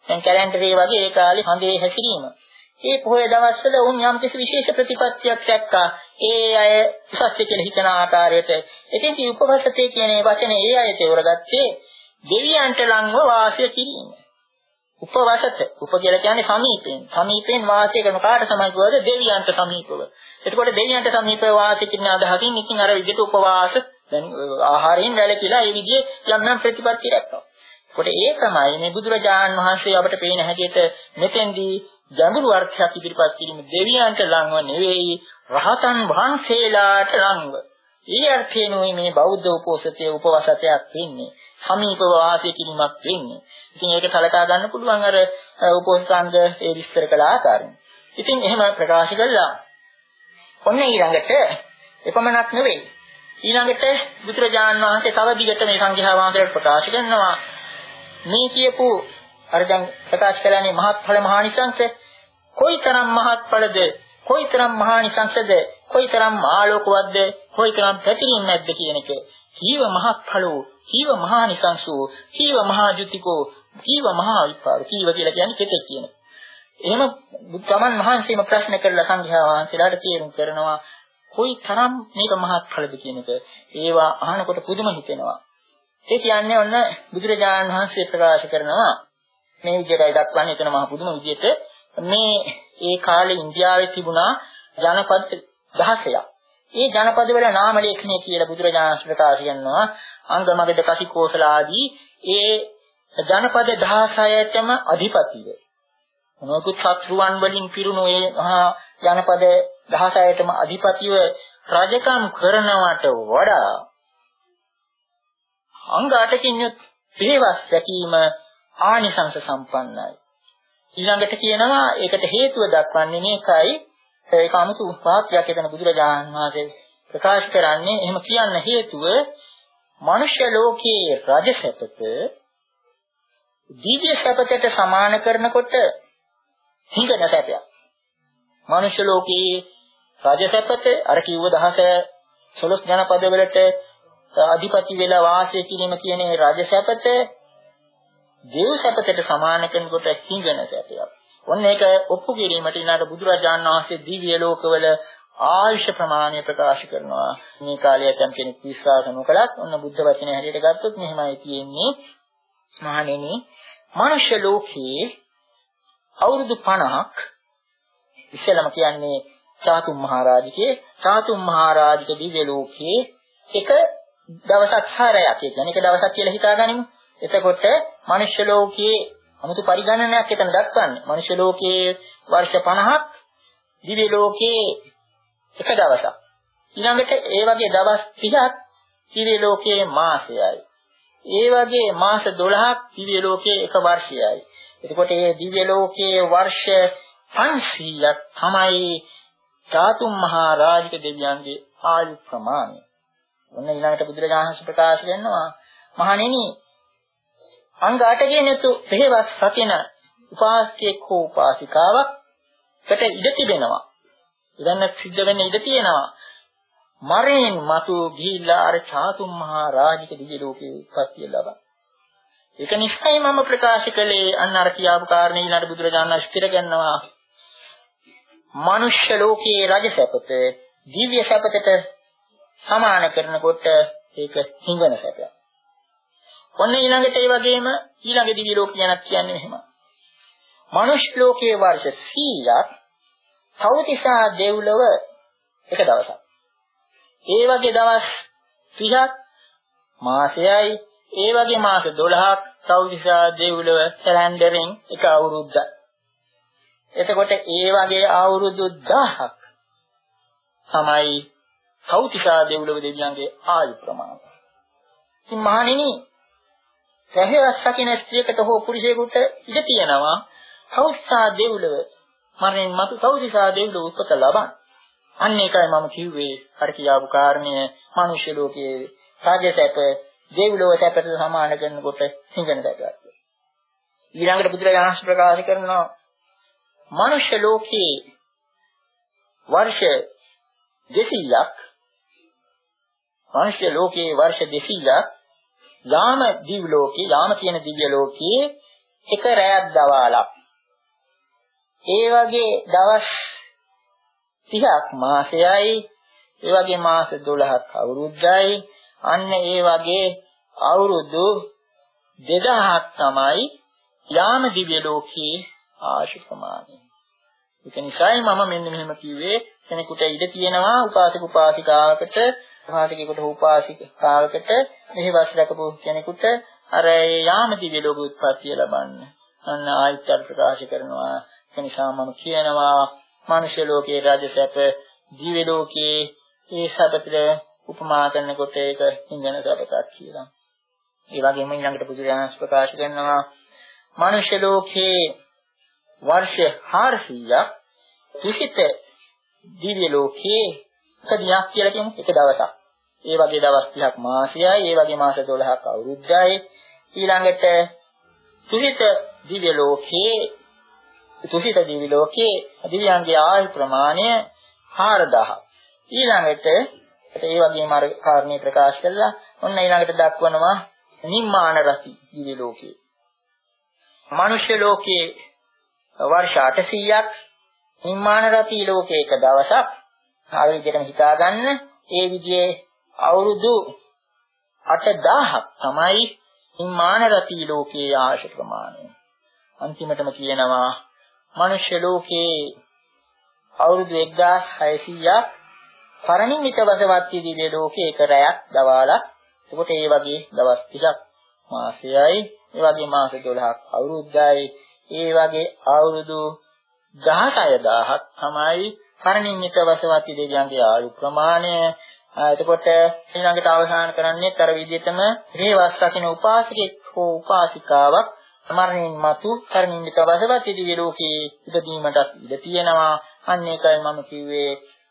දැන් කැලෙන්ඩරේ වගේ ඒ කාලේ හඳේ හැසිරීම. ඒ පොහොය දවස්වල උන් යම් කිසි විශේෂ ප්‍රතිපත්තියක් දැක්කා. ඒ අය උසස් කියලා හිතන ආකාරයට. ඉතින් මේ උපවසතේ කියන වචනේ ඒ අය තේරගත්තේ දෙවියන්ට ලංව වාසය කිරීම. උපවසත උප කියලා කියන්නේ සමීපයෙන්. සමීපයෙන් වාසය කරන කාට සමීපවද? දෙවියන්ට සමීපව. එතකොට දෙවියන්ට සමීපව වාසය කරන අදහසින් ඉතින් අර විදිහට උපවාස දැන් ආහාරයෙන් වැළකීලා ඒ විදිහේ යම් යම් ප්‍රතිපත්ති රැක්කා. ඒකට ඒ තමයි මේ බුදුරජාණන් වහන්සේ අපට පේන හැටියට මෙතෙන්දී ගැඹුරු අර්ථයක් ඉදිරිපත් කිරීම දෙවියන්ට ලංව නෙවෙයි රහතන් වහන්සේලාට ලංව. ඒ අර්ථයෙන්ුයි මේ බෞද්ධ උපෝසතයේ උපවාසතයක් වෙන්නේ. සමීපව වාසය කිරීමක් වෙන්නේ. ඉතින් ඒක සලකා ගන්න පුළුවන් අර උපෝසතාංග ඒ විස්තර කළ ආකාරයෙන්. ඉතින් එහෙම ප්‍රකාශ කළා. ඔන්න ඊළඟට එපමණක් නෙවෙයි. ඊළඟට බුදුරජාණන් වහන්සේ තව දිගට මේ සංඝයා වහන්සේට ප්‍රකාශ කරනවා මේ කියපු අර දැන් ප්‍රකාශ කළානේ මහත්ඵල මහානිසංස කොයිතරම් මහත්ඵලද කොයිතරම් මහානිසංසද කොයිතරම් ආලෝකවත්ද කොයිතරම් පැතිරීම නැද්ද කියන එක කීව මහත්ඵලෝ කීව මහානිසංසෝ කීව මහාජුතිකෝ කීව මහා විපාර කීව කියලා කියන්නේ කෙතෙක් කියන. එහෙම බුදුමන් වහන්සේම ප්‍රශ්න කරලා සංඝයා වහන්සේලාට තේරුම් කරනවා කොයිතරම් මේක මහත්ඵලද කියන එක. ඒවා අහනකොට පුදුම හිතෙනවා. ඒ කියන්නේ ඔන්න බුදුරජාණන් වහන්සේ ප්‍රකාශ කරනවා මේ විදිහටයි දක්වන්නේ එතන මහ පුදුම විදිහට මේ ඒ කාලේ ඉන්දියාවේ තිබුණා ජනපද දහසක්. ඒ ජනපද වල නාම ලේඛනය කියලා බුදුරජාණන් ප්‍රකාශ කරනවා අංගමගද කසිකෝසල ආදී ඒ ජනපද දහසයටම අධිපතිව. මොනකුත් සත්‍රුවන් වලින් පිරුණු ඒ මහා ජනපද දහසයටම අධිපතිව රජකම් කරනවට වඩා අංග අටකින් යුත් හේවස් දැකීම ආනිසංස සම්පන්නයි. ඊළඟට කියනවා ඒකට හේතුව දක්වන්නේ මේකයි ඒක 아무තු වාක්‍යයක් එතන බුදුරජාණන් වහන්සේ ප්‍රකාශ කරන්නේ එහෙම කියන්න හේතුව මනුෂ්‍ය ලෝකයේ රජ සැපත දිව්‍ය සැපතට සමාන කරනකොට හිඟන සැපයක්. මනුෂ්‍ය ලෝකයේ රජ සැපත අර කිව්ව දහස සොළොස් ජනපද වලට අධිපති වෙලා වාසය කිරීම කියන රජ සැපත දේව සැපතට සමාන කරනකොට හිඟන සැපයක්. ඔන්න ඒක ඔප්පු කිරීමට ඊළඟ බුදුරජාණන් වහන්සේ දිව්‍ය ලෝකවල ආයුෂ ප්‍රමාණය ප්‍රකාශ කරනවා. මේ කාලයේ යම් කෙනෙක් විශ්වාස නොකලත් ඔන්න බුද්ධ වචනේ හැටියට ගත්තොත් මෙහෙමයි තියෙන්නේ. මහණෙනි, මනුෂ්‍ය ලෝකයේ අවුරුදු පනහක් ඉස්සෙල්ලාම කියන්නේ චාතුම් මහරජකේ චාතුම් මහරජක දිව්‍ය ලෝකයේ එක දවසක් හරයක් කියන්නේ එක දවසක් කියලා හිතාගනිමු. එතකොට මනුෂ්‍ය ලෝකයේ 아무තු පරිගණනයක් එතන දක්වන්නේ. මනුෂ්‍ය ලෝකයේ වර්ෂ පනහක් දිව්‍ය ලෝකයේ එක දවසක්. ඊළඟට ඒ වගේ දවස් තිහක් දිව්‍ය ලෝකයේ මාසයයි. ඒ වගේ මාස දොළහක් දිව්‍ය ලෝකයේ එක වර්ෂයයි. එතකොට මේ දිව්‍ය ලෝකයේ වර්ෂ පන්සීයක් තමයි චාතුම් මහා රාජික දෙවියන්ගේ ආයු ප්‍රමාණය. ඔන්න ඊළඟට බුදුරජාණන් වහන්සේ ප්‍රකාශ කරනවා මහණෙනි අංග අටකින් යුතු පෙරවස් රකින උපාසකෙක් හෝ උපාසිකාවකට ඉඩ තිබෙනවා. ඉදන්න සිද්ධ වෙන්න ඉඩ තියෙනවා. මරණයෙන් මතු ගිහිල්ලා අර චාතුම් මහා රාජික දිව්‍ය ලෝකයේ උපත්ති ලබන. ඒක නිසයි මම ප්‍රකාශ කළේ අන්න අර කියාපු කාරණේ ඊළඟ බුදුරජාණන් ස්ථිර කරනවා. මනුෂ්‍ය ලෝකයේ රජ සැපත දිව්‍ය සැපතට සමාන කරනකොට ඒක හිඟන සැපයක්. ඔන්න ඊළඟට ඒ වගේම ඊළඟ දිව්‍ය ලෝක ගැනත් කියන්නේ මෙහෙම. මනුෂ්‍ය ලෝකයේ වර්ෂ සීයක් තවතිසා දෙව්ලොව එක දවසක්. ඒ වගේ දවස් තිහක් මාසයයි ඒ වගේ මාස දොළහක් තවතිසා දෙව්ලොව කැලෙන්ඩරෙන් එක අවුරුද්දක්. එතකොට ඒ වගේ අවුරුදු දහයක් තමයි තවතිසා දෙව්ලොව දෙවියන්ගේ ආයු ප්‍රමාණය. ඉතින් මහණෙනි රැහෙවස් රකින්න ස්ත්‍රියකට හෝ පුරුෂයෙකුට ඉඩ තියෙනවා තවතිසා දෙව්ලොව මරණයෙන් මතු තවතිසා දෙව්ලොව උපත ලබන. අන්න ඒකයි මම කිව්වේ අර කියාපු කාරණය මනුෂ්‍ය ලෝකයේ රාජසැප දෙව්ලොව සැපට සමාන කරනකොට හිඟන සැපයක්. ඊළඟට බුදුරජාණන් ප්‍රකාශ කරනවා මනුෂ්‍ය ලෝකයේ වර්ෂ දෙසීයක් මනුෂ්‍ය ලෝකයේ වර්ෂ දෙසීයක් යාම දිව්‍ය ලෝකේ යාම කියන දිව්‍ය ලෝකයේ එක රැයක් දවාලක්. ඒ වගේ දවස් තිහක් මාසයයි, ඒ වගේ මාස දොළහක් අවුරුද්දයි, අන්න ඒ වගේ අවුරුදු දෙදහසක් තමයි යාම දිව්‍ය ලෝකයේ ආශි ප්‍රමාණය. ඒක නිසායි මම මෙන්න මෙහෙම කිව්වේ කෙනෙකුට ඉඩ තියෙනවා උපාසක උපාසිකාවකට, උපාසකයෙකුට උපාසිකාවකට මෙහි වස් රැකපු කෙනෙකුට අර යාම දිව්‍ය ලෝක උත්පත්තිය ලබන්න. අන්න ආයතන ප්‍රකාශ කරනවා. ඒ නිසා මම කියනවා මනුෂ්‍ය ලෝකයේ රාජසැප දිව්‍ය ලෝකයේ ඒ සැපතට උපමා කරනකොට ඒක හිඟන සැපක් කියලා. ඒ වගේම ඊළඟට බුදුරජාණන් ප්‍රකාශ කරනවා මනුෂ්‍ය ලෝකයේ වර්ෂ හාරසියයක් තුසිත දිව්‍ය ලෝකයේ එක දිනක් කියලා කියමු එක දවසක්. ඒ වගේ දවස් තිහක් මාසයයි, ඒ වගේ මාස දොළහක් අවුරුද්දයි. ඊළඟට තුසිත දිව්‍ය ලෝකයේ තුසිත දිව්‍ය ලෝකයේ දිව්‍යයන්ගේ ආයු ප්‍රමාණය හාරදහසක්. ඊළඟට ඒ වගේම අර කාරණේ ප්‍රකාශ කළා. ඔන්න ඊළඟට දක්වනවා නිම්මාන රති දිව්‍ය ලෝකයේ. මනුෂ්‍ය ලෝකයේ වර්ෂ අටසීයක්, නිම්මාන රති ලෝකයේ එක දවසක්. ආ විදිහටම හිතා ගන්න. ඒ විදිහේ අවුරුදු අටදාහක් තමයි නිම්මාන රති ලෝකයේ ආශ ප්‍රමාණය. අන්තිමටම කියනවා මනුෂ්‍ය ලෝකයේ අවුරුදු එක්දාස් හයසීයක් පරිණිමිත වසවත්ති දිව්‍ය ලෝකයේ එක රැයක් දවාලා. එතකොට ඒ වගේ දවස් තිහක් මාසයයි, ඒ වගේ මාස දොළහක් අවුරුද්දයි, ඒ වගේ අවුරුදු දහසය දහසක් තමයි පරිණිමිත වසවත්ති දෙවියන්ගේ ආයු ප්‍රමාණය. එතකොට ඊළඟට අවසන් කරන්නේ අර විදිහටම රේවස් රකින්න උපාසකෙක් හෝ උපාසිකාවක් මරණින් මතු පරිණිමිත වසවත්ති දිව්‍ය ලෝකයේ ඉදීමට ඉඩ තියෙනවා. අන්න ඒකයි මම කිව්වේ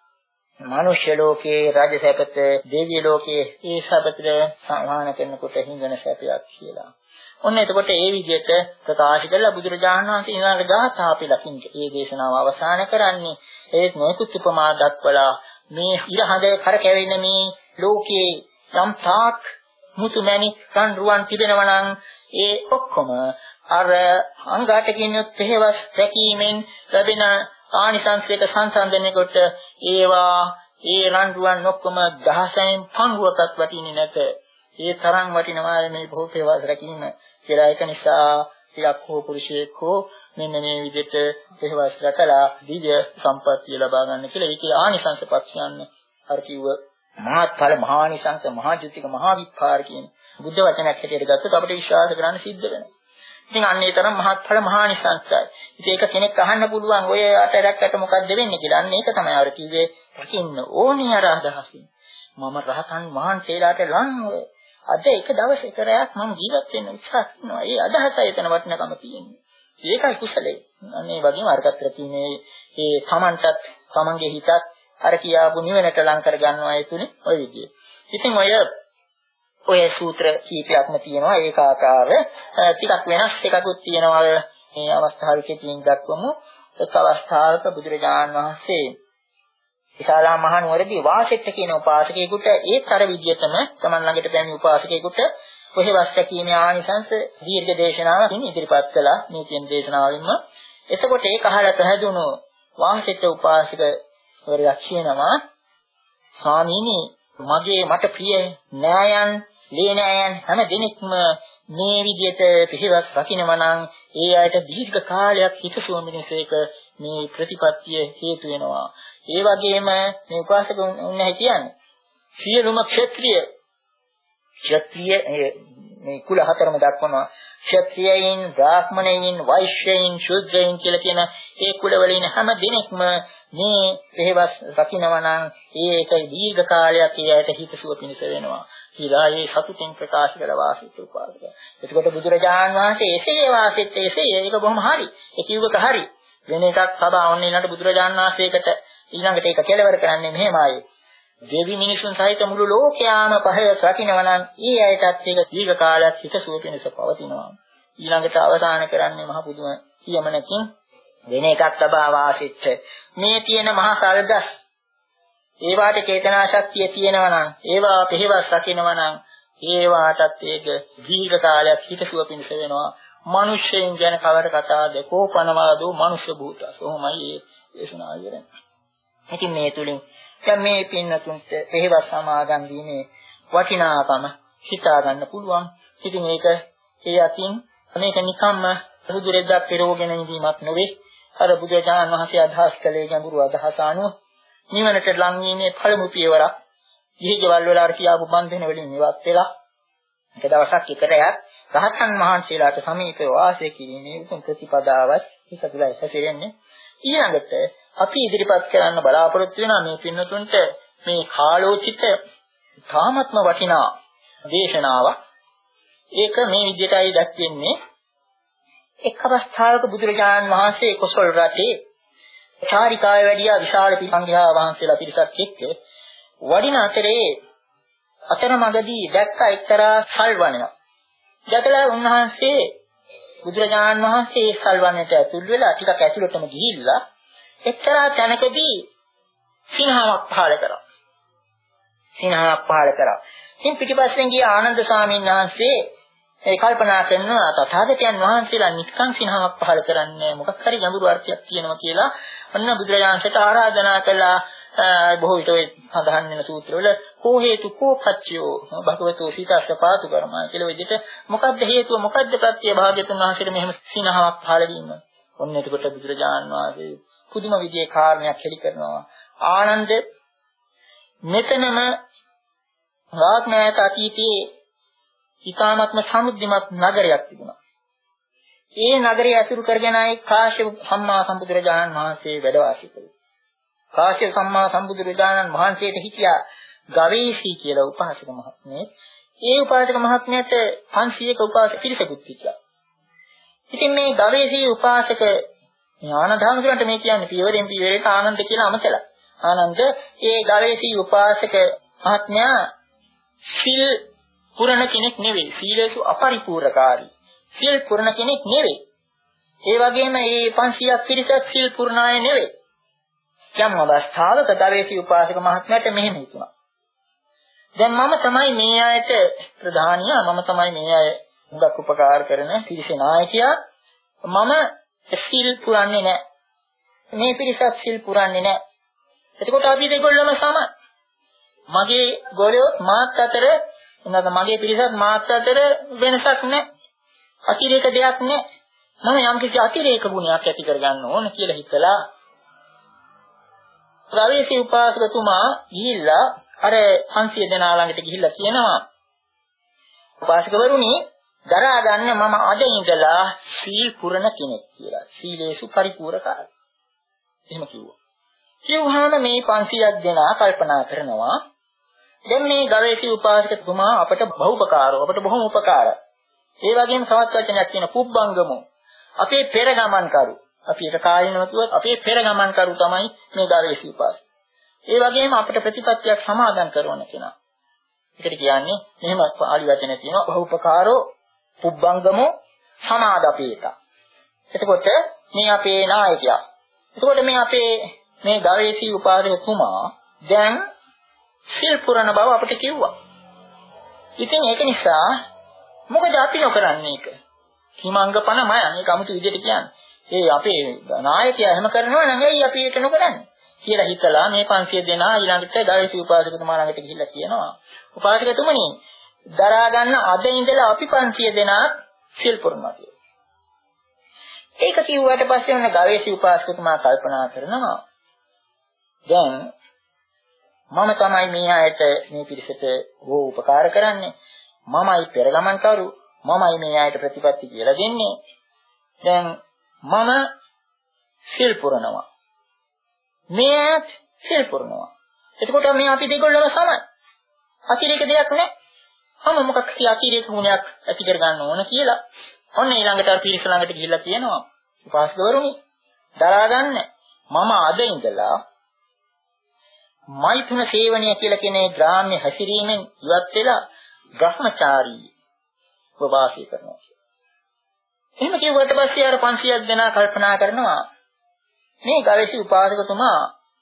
මනුෂ්‍ය ලෝකයේ රාජ සැපත දිව්‍ය ලෝකයේ ඒ සැපතට සමාන කරනකොට හිඟන සැපයක් කියලා. ඔන්න එතකොට ඒ විදිහට ප්‍රකාශ කළා බුදුරජාණන් වහන්සේ ඊළඟ ගාථා අපි ලකින්න ඒ දේශනාව අවසන් කරන්නේ ඒත් නොයෙකුත් උපමා දක්වලා මේ ඉරහඳ කරකැවෙන මේ ලෝකයේ යම් තාක් මුතු මැණික් රන් රුවන් තිබෙනවා නම් ඒ ඔක්කොම අර අංගාටකින් යුත් හේවස් රැකීමෙන් ලැබෙන ආනිසංසයට සංසන්දනය කොට ඒවා ඒ රන් රුවන් ඔක්කොම දහසෙන් පංගුවකට වටින්නේ නැත. ඒ තරම් වටිනවා මේ බොහෝ හේවස් රැකීම කියලා. ඒක නිසා සියක් හෝ පුරුෂයෙක් හෝ මෙන්න මේ විදිහට හේවස් රැකලා දිව්‍ය සම්පත්තිය ලබා ගන්න කියලා. ඒකේ ආනිසංස පක්ෂයන් අර කිව්ව මහත්ඵල මහානිසංස මහාජිතික මහාවික්ඛාර කියන බුද්ධ වචනයක් හැටියට ගත්තොත් අපිට විශ්වාස කරන්න සිද්ධ වෙනවා. ඉතින් අන්න ඒ තරම් මහත්ඵල මහානිසංසයි. ඉතින් ඒක කෙනෙක් අහන්න පුළුවන් ඔය අට රැක්කට මොකක්ද වෙන්නේ කියලා. අන්න ඒක තමයි අර කිව්වේ රකින්න ඕනේ අර අදහසින්. මම රහතන් වහන්සේලාට ලං අද එක දවස් එක රැයක් මම ජීවත් වෙන්න උත්සාහ කරනවා. ඒ අදහසයි එතන වටිනකම තියෙන්නේ. ඒකයි කුසලයේ. අන්න ඒ වගේම අරකට රැකීමේ ඒ තමන්ටත් තමන්ගේ හිතත් අර කියාපු නිවනට ලං කර ගන්නවා ඒ තුනේ ඔය විදිය. ඉතින් ඔය ඔය සූත්‍ර කීපයක්ම තියෙනවා ඒක ආකාර ටිකක් වෙනස් එකකුත් තියෙනවා මේ අවස්ථාවකදී තියෙන දක්වමු. එක් අවස්ථාවක බුදුරජාණන් වහන්සේ විශාලා මහනුවරදී වාසෙට්ට කියන උපාසකයෙකුට ඒත් අර විදියටම තමන් ළඟට පැමිණි උපාසකයෙකුට කොහේ වස්තකීමේ ආනිසංස දීර්ඝ දේශනාවකින් ඉදිරිපත් කළා මේ කියන දේශනාවෙන්ම. එතකොට ඒක අහලා පැහැදුණු වාසෙට්ට උපාසක වරයක් කියනවා ස්වාමීනි මගේ මට ප්‍රිය නෑයන් ලේනෑයන් හැම දිනෙකම මේ විදියට පිළිවෙස් රකින්නවා නම් ඒ අයට දීර්ඝ කාලයක් හිතසුව මිනිසෙක මේ ප්‍රතිපත්තිය හේතු වෙනවා. ඒ වගේම මේ උපාසක උන්නේ කියන්නේ සියලුම ක්ෂත්‍රීය ක්ෂත්‍රීය මේ කුල හතරම දක්වනවා. ක්ෂත්‍රියයින්, බ්‍රාහ්මණයින්, වෛශ්‍යයින්, ශූද්‍රයින් කියලා කියන ඒ කුලවලින් හැම දිනෙකම මේ පෙරවස් රකින්නවා නම් ඒක දීර්ඝ කාලයක් ඒ ඇයට හිතසුව පිණිස වෙනවා. කියලා ඒ සතුටින් ප්‍රකාශ කළ වාසිත උපාසක. එතකොට බුදුරජාණන් වහන්සේ එසේ වාසිත එසේ ඒක බොහොම හරි. ඒ කිව්වක හරි. වෙන එකක් සබා ඔන්න ඊළඟට බුදුරජාණන් වහන්සේකට ඊළඟට ඒක කෙලවර කරන්නේ මෙහෙමයි. දෙවි මිනිසුන් සහිත මුළු ලෝකයාම පහය රකින්නවා නම් ඊ ඇයටත් ඒක දීර්ඝ කාලයක් හිතසුව පිණිස පවතිනවා. ඊළඟට අවසාන කරන්නේ මහ පුදුම කියමනකින් වෙන එකක් සබා වාසිත. මේ තියෙන මහා සල්ගස් ඒවාට චේතනා ශක්තිය තියෙනවා නම් ඒවා පෙහෙවස් රකින්නවා නම් ඒවාටත් ඒක දීර්ඝ කාලයක් හිතසුව පිණිස වෙනවා. මිනිස්යෙන් ගැන කවර කතාවද කෝපනවාදෝ මනුෂ්‍ය භූතස්. කොහොමයි ඒ දේශනාව ඉවරයි. ඉතින් මේ තුලින් දැන් මේ පින්නතුන්ට එහෙවත් සමාදන් වීමේ වටිනාකම හිතා ගන්න පුළුවන්. ඉතින් මේක ඒ අතින් මේක නිකම්ම සුදුරෙද්දක් පෙරෝගෙන ඉඳීමක් නෙවෙයි. අර බුදුරජාණන් වහන්සේ අදහස් කළේ ගැඹුරු අදහස අනුව නිවනට ලං වීමේ පළමු පියවරක්. ගිහිගෙවල් වල අර කියාපු බන්ධන වලින් ඉවත් වෙලා එක දවසක් එකටයක් රහතන් වහන්සේලාට සමීපව වාසය කිරීමේ උතුම් ප්‍රතිපදාවත් හිතතුලයි හැසිරෙන්නේ. ඊළඟට අපි ඉදිරිපත් කරන්න බලාපොරොත්තු වෙනා මේ පින්නතුන්ට මේ කාලෝචිත ධාමත්ම වටිනා දේශනාවක්. ඒක මේ විදිහටයි දැක්වෙන්නේ. එක් අවස්ථාවක බුදුරජාණන් වහන්සේ කොසල් රටේ චාරිකාවේ වැඩියා විශාල පිරිසංඝයා වහන්සේලා පිරිසක් එක්ක වඩින අතරේ අතරමඟදී දැක්ක එක්තරා සල්වනයක්. දැකලා උන්වහන්සේ බුදුරජාණන් වහන්සේ සල්වනයට ඇතුල් වෙලා ටිකක් ඇතුළටම ගිහිල්ලා එක්තරා තැනකදී සිනහාවක් පහළ කරා. සිනහාවක් පහළ කරා. ඉතින් පිටිපස්සෙන් ගිය ආනන්ද ස්වාමීන් වහන්සේ ඒ කල්පනා කරනවා තථාගතයන් වහන්සේලා නිකන් සිනහාවක් පහළ කරන්නේ මොකක් හරි ගැඹුරු අර්ථයක් තියෙනවා කියලා අන්න බුදුරජාණන්ට ආරාධනා කළා. බොහෝ විට ඔය සඳහන් වෙන සූත්‍රවල කෝ හේතු කෝ පච්චයෝ භගවතෝ සීතස්ස පාතු කර්මා කියලා විදිහට මොකද්ද හේතුව මොකද්ද ප්‍රත්‍ය භාග්‍යතුන් වහන්සේට මෙහෙම සිනහාවක් පහළ වීම. ඔන්න එතකොට බුදුරජාණන් වහන්සේ පුදුම විදිහේ කාරණයක් හෙළි කරනවා. ආනන්ද මෙතනම වාග්මෑත අතීතයේ ඊ타ත්ම සමුද්දිමත් නගරයක් තිබුණා. ඒ නගරය ඇසුරු කරගෙනයි කාශ්‍යප සම්මා සම්බුදුරජාණන් වහන්සේ වැඩ වාසය කළේ. කාශ්‍යප සම්මා සම්බුදුරජාණන් වහන්සේට හිටියා ගවේෂී කියලා උපාසක මහත්මයෙක්. ඒ උපාසක මහත්මයාට පන්සීයක උපාසක පිරිසකුත් හිටියා. ඉතින් මේ ගවේෂී උපාසක ඥානධාමතුරන්ට මේ කියන්නේ පියවරෙන් පියවරට ආනන්ද කියලා අමතලා. ආනන්ද ඒ ගවේෂී උපාසක මහත්මයා සිල් පුරණ කෙනෙක් නෙවෙයි. සීලේසු අපරිපූර්ණකාරී. සිල් පුරණ කෙනෙක් නෙවෙයි. ඒ වගේම මේ පන්සීයක් පිරිසක් සිල් පුරණාය නෙවෙයි. යම් අවස්ථාවක ගවේෂී උපාසක මහත්මයාට මෙහෙම හිතුණා. දැන් මම තමයි මේ අයට ප්‍රධානියා. මම තමයි මේ අය හුඟක් උපකාර කරන පිරිසේ නායකයා. මම සිල් පුරන්නේ නැහැ. මේ පිරිසක් සිල් පුරන්නේ නැහැ. එතකොට අපි දෙගොල්ලම සම. මගේ ගෝලියොත් මාත් අතර එනවාද මගේ පිරිසත් මාත් අතර වෙනසක් නැහැ. අතිරේක දෙයක් නැහැ. මම යම්කිසි අතිරේක ගුණයක් ඇති කරගන්න ඕන කියලා හිතලා ගවේෂී උපාසකතුමා ගිහිල්ලා අර පන්සිය දෙනා ළඟට ගිහිල්ලා කියනවා උපාසකවරුනි දරා ගන්න මම අද ඉඳලා සීල් පුරණ කෙනෙක් කියලා. සීලේසු පරිපූර්ණකාරී. එහෙම කිව්වා. කියවහම මේ පන්සියක් දෙනා කල්පනා කරනවා දැන් මේ ගවේෂී උපාසකතුමා අපට බහුපකාරව අපට බොහොම උපකාරයි. ඒ වගේම තවත් වචනයක් කියන පුබ්බංගමෝ අපේ පෙර ගමන් කරු. අපි ඒක කායිනව කිව්වොත් අපේ පෙර ගමන් කරු තමයි මේ ගවේෂී උපාසක. ඒ වගේම අපිට ප්‍රතිපත්තියක් සමාදන් කරන කෙනා. ඒකට කියන්නේ මෙහෙම පාළි වචනේ තියෙනවා බහුපකාරෝ පුබ්බංගමෝ සමාදපේත. එතකොට මේ අපේ නායකයා. එතකොට මේ අපේ මේ ගවේෂී උපාසකතුමා දැන් සිල් පුරන බව අපිට කිව්වා. ඉතින් ඒක නිසා මොකද අපි නොකරන්නේ ඒක? හිමංගපන මය මේක 아무තු විදිහට කියන්නේ. ඒ අපේ නායකයා එහෙම කරනවා නම් ඇයි අපි ඒක නොකරන්නේ? කියලා හිතලා මේ පන්සිය දෙනා ඊළඟට ගවේෂී උපාසකතුමා ළඟට ගිහිල්ලා කියනවා. උපාසකතුමනි දරා ගන්න අද ඉඳලා අපි පන්සිය දෙනා සිල් පුරනවා කියලා. ඒක කිව්වට පස්සේ ඔන්න ගවේෂී උපාසකතුමා කල්පනා කරනවා. දැන් මම තමයි මේ අයට මේ පිරිසට ඕ උපකාර කරන්නේ. මමයි පෙරගමන් කරු. මමයි මේ අයට ප්‍රතිපත්ති කියලා දෙන්නේ. දැන් මම සිල් පුරනවා. මේ සිල් පුරනවා. එතකොට මේ අපි දෙගොල්ලම සමයි. අතිරේක දෙයක් නැහැ. මම මොකක් හරි අතිරේක ගුණයක් ඇති කර ගන්න ඕන කියලා. ඔන්න ඊළඟට අර පිරිස ළඟට ගිහිල්ලා කියනවා. උපාසකවරුනි දරා ගන්න. මම අද ඉඳලා මෛත්‍රණ සේවනය කියලා කියන ග්‍රාම්‍ය හැසිරීමෙන් ඉවත් වෙලා බ්‍රහ්මචාරී ප්‍රවාසය කරනවා. එහෙම කිව්වට පස්සේ අර පන්සියක් දෙනා කල්පනා කරනවා මේ ගවේෂී උපාසකතුමා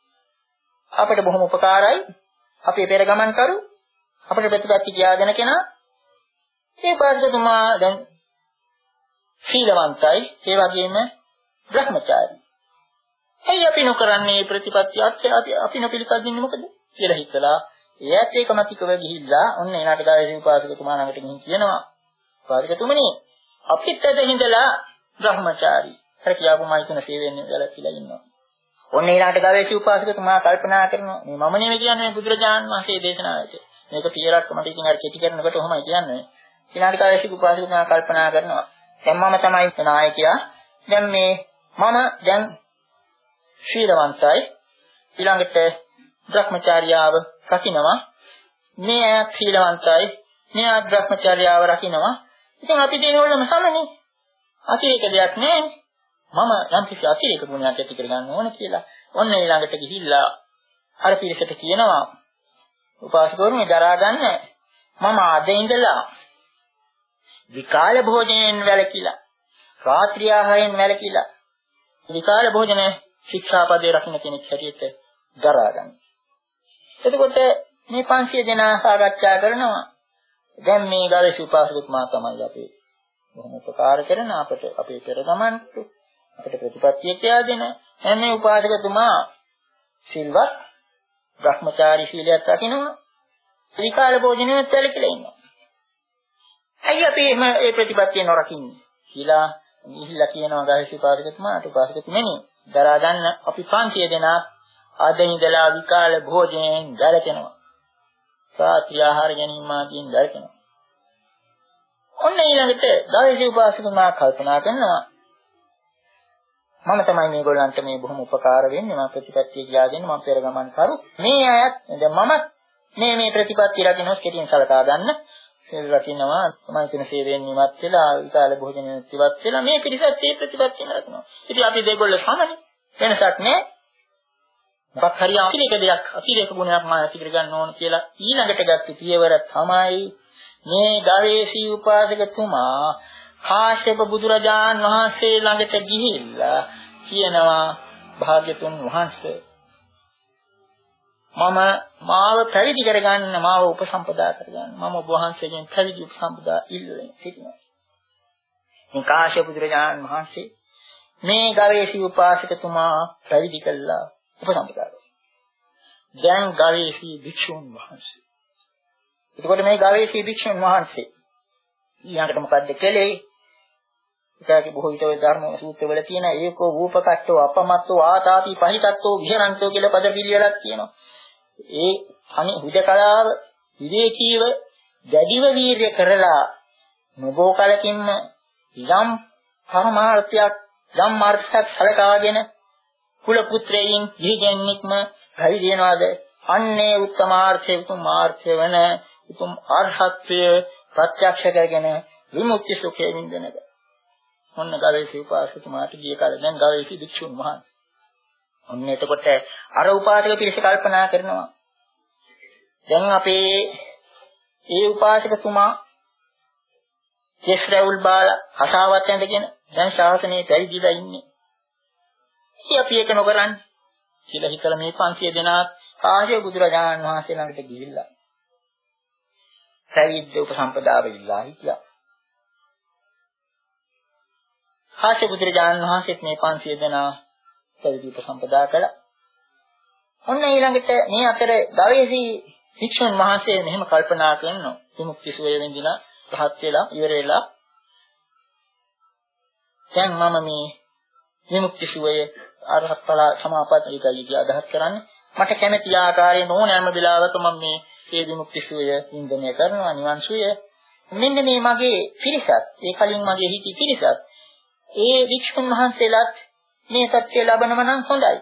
අපට බොහොම උපකාරයි. අපේ පෙර ගමන් කරු. අපට ප්‍රතිපත්ති කියාගෙන කෙනා. ඒ උපාසකතුමා දැන් සීලවන්තයි ඒ වගේම බ්‍රහ්මචාරී. ඇයි අපි නොකරන්නේ ප්‍රතිපත්තිය අපි අපි නොපිළිපදින්නේ මොකද කියලා හිතලා එයත් ඒකමතිකව ගිහිල්ලා ඔන්න එනාට ගායසී උපාසකතුමා ළඟට ගිහින් කියනවා උපාසකතුමනි අපිත් අද හිඳලා බ්‍රහ්මචාරී හරි කියාපු මයිතුන සේවයෙන් වෙලා කියලා ඉන්නවා. ඔන්න ඊළාට ගවේෂී උපාසකතුමා කල්පනා කරනවා මේ මම නෙවෙයි කියන්නේ බුදුරජාණන් වහන්සේ දේශනාවට. මේක පියරක් මට ඉතින් අර කෙටි කරනකොට ඔහොමයි කියන්නේ. ඊළාට ගවේෂී උපාසකතුමා කල්පනා කරනවා දැන් මම තමයි නායකයා. දැන් මේ මම දැන් ශීලවන්තයි ඊළඟට බ්‍රහ්මචාරියාව රකින්නවා. මේ අය ශීලවන්තයි මේ අය බ්‍රහ්මචාරියාව රකින්නවා. ඉතින් අපි දෙනවලම සමනේ. අතිරේක දෙයක් නෑ. මම යම් කිසි අතිරේක ගුණයක් ඇති කරගන්න ඕන කියලා. ඔන්න ඊළඟට ගිහිල්ලා අර පිරිසට කියනවා උපාසකවරුනි දරා ගන්න මම අද ඉඳලා විකාල භෝජනයෙන් වැළකීලා රාත්‍රී ආහාරයෙන් වැළකීලා විකාල භෝජන ශික්ෂාපදේ රකින්න කෙනෙක් හැටියට දරා ගන්න. එතකොට මේ පන්සිය දෙනා සාකච්ඡා කරනවා. දැන් මේ ගවේෂක උපාසකතුමා තමයි අපේ බොහොම උපකාර කරන අපට අපේ පෙර ගමන්ට අපිට ප්‍රතිපත්තිය කියලා දෙන මේ උපාසකතුමා සිල්වත් බ්‍රහ්මචාරී සීලයක් රකින්නවා විකාල භෝජනෙත් වැළකීලා ඉන්නවා. ඇයි අපි මේ ප්‍රතිපත්තිය නොරකින්නේ කියලා ගිහිල්ලා කියනවා ගායසී උපාසකතුමාට උපාසකතුමනි දරා ගන්න අපි පන්සිය දෙනා අද ඉඳලා විකාල භෝජනයෙන් වැළකෙනවා. රාත්‍රී ආහාර ගැනීම ආදීන් වැළකෙනවා. ඔන්න ඊළඟට ගායසී උපාසකතුමා කල්පනා කරනවා මම තමයි මේගොල්ලන්ට මේ බොහොම උපකාර වෙන්නේ මම ප්‍රතිපත්තිය කියලා දෙන්නේ මම පෙර ගමන් කරු මේ අයත් දැන් මම මේ මේ ප්‍රතිපත්තිය රකින්නොත් කෙටියෙන් සලකා ගන්න සීල රකින්නවා තමයි කියන සේවයෙන් ඉවත් වෙලා විකාල භෝජනෙත් ඉවත් වෙලා මේ පිරිසත් මේ ප්‍රතිපත්තිය රකින්නවා. ඉතින් අපි දෙගොල්ල සමනේ වෙනසක් නෑ. මොකක් හරි අතිරේක දෙයක් අතිරේක ගුණයක් මම ඇති කර ගන්න ඕන කියලා ඊළඟට ගත්ත පියවර තමයි මේ ගවේෂී උපාසකතුමා කාශ්‍යප බුදුරජාන් වහන්සේ ළඟට ගිහිල්ලා කියනවා භාග්‍යතුන් වහන්සේ මම මාව පැවිදි කරගන්න මාව උපසම්පදා කරගන්න මම ඔබ වහන්සේගෙන් පැවිදි උපසම්පදා ඉල්ලගෙන සිටිනවා. මේ කාශ්‍යප බුදුරජාන් වහන්සේ මේ ගවේෂී උපාසකතුමා පැවිදි කළා උපසම්පදා කරා. දැන් ගවේෂී භික්ෂුන් වහන්සේ. එතකොට මේ ගවේෂී භික්ෂුන් වහන්සේ ඊළඟට මොකද්ද කළේ? ඒකේ බොහෝ විට ධර්ම සූත්‍රවල තියෙන ඒකෝ වූපකට්ටෝ අපමත්තෝ ආතාපි පහිතත්තෝ විහරන්තෝ කියලා පද පිළිවෙලක් තියෙනවා. ඒ අනි හුදකලාව විවේකීව දැඩිව වීර්ය කරලා නොබෝ කලකින්ම යම් පරමාර්ථයක් යම් මාර්ගයක් සලකාගෙන කුල පුත්‍රයන් ජීගෙන්නික්ම ගයි දෙනවාද අන්නේ උත්තමාර්ථය උතුම් මාර්ථය වෙන උතුම් අරහත්ත්වය ප්‍රත්‍යක්ෂ කරගෙන විමුක්ති සුඛයෙන් විඳිනක. ඔන්න ගවේෂී උපාසකතුමාට ගිය කාලේ දැන් ගවේෂී භික්ෂුන් වහන්සේ. ඔන්න එතකොට අර උපාසක පිරිස කල්පනා කරනවා. දැන් අපේ ඒ උපාසකතුමා කෙස්රවුල් බාල හසාවත් ඇඳගෙන දැන් ශාසනයේ පැවිදිලා ඉන්නේ. ඉතින් අපි ඒක නොකරන්නේ කියලා හිතලා මේ පන්සිය දෙනා කාශ්‍යප බුදුරජාණන් වහන්සේ ළඟට ගිහිල්ලා පැවිද්ද උපසම්පදාව ඉල්ලා හිටියා. කාශ්‍යප බුදුරජාණන් වහන්සේත් මේ පන්සිය දෙනා පැවිදි උපසම්පදා කළා. ඔන්න ඊළඟට මේ අතර ගවේෂී භික්ෂුන් වහන්සේ මෙහෙම කල්පනා කරනවා. විමුක්ති සුවය විඳිනා රහත් වෙලා ඉවර වෙලා දැන් මම මේ විමුක්ති සුවය අරහත් ඵල සමාපatti එකයි අදහස් කරන්නේ. මට කැමති ආකාරයෙන් ඕනෑම වෙලාවක මම මේ ඒ විමුක්ති සුවය විඳින්න කරනවා නිවන් සුවය. මෙන්න මේ මගේ පිරිසත් ඒ කලින් මගේ හිටි පිරිසත් ඒ වික්ෂුන් වහන්සේලාත් මේ සත්‍ය ලබනව නම් හොඳයි.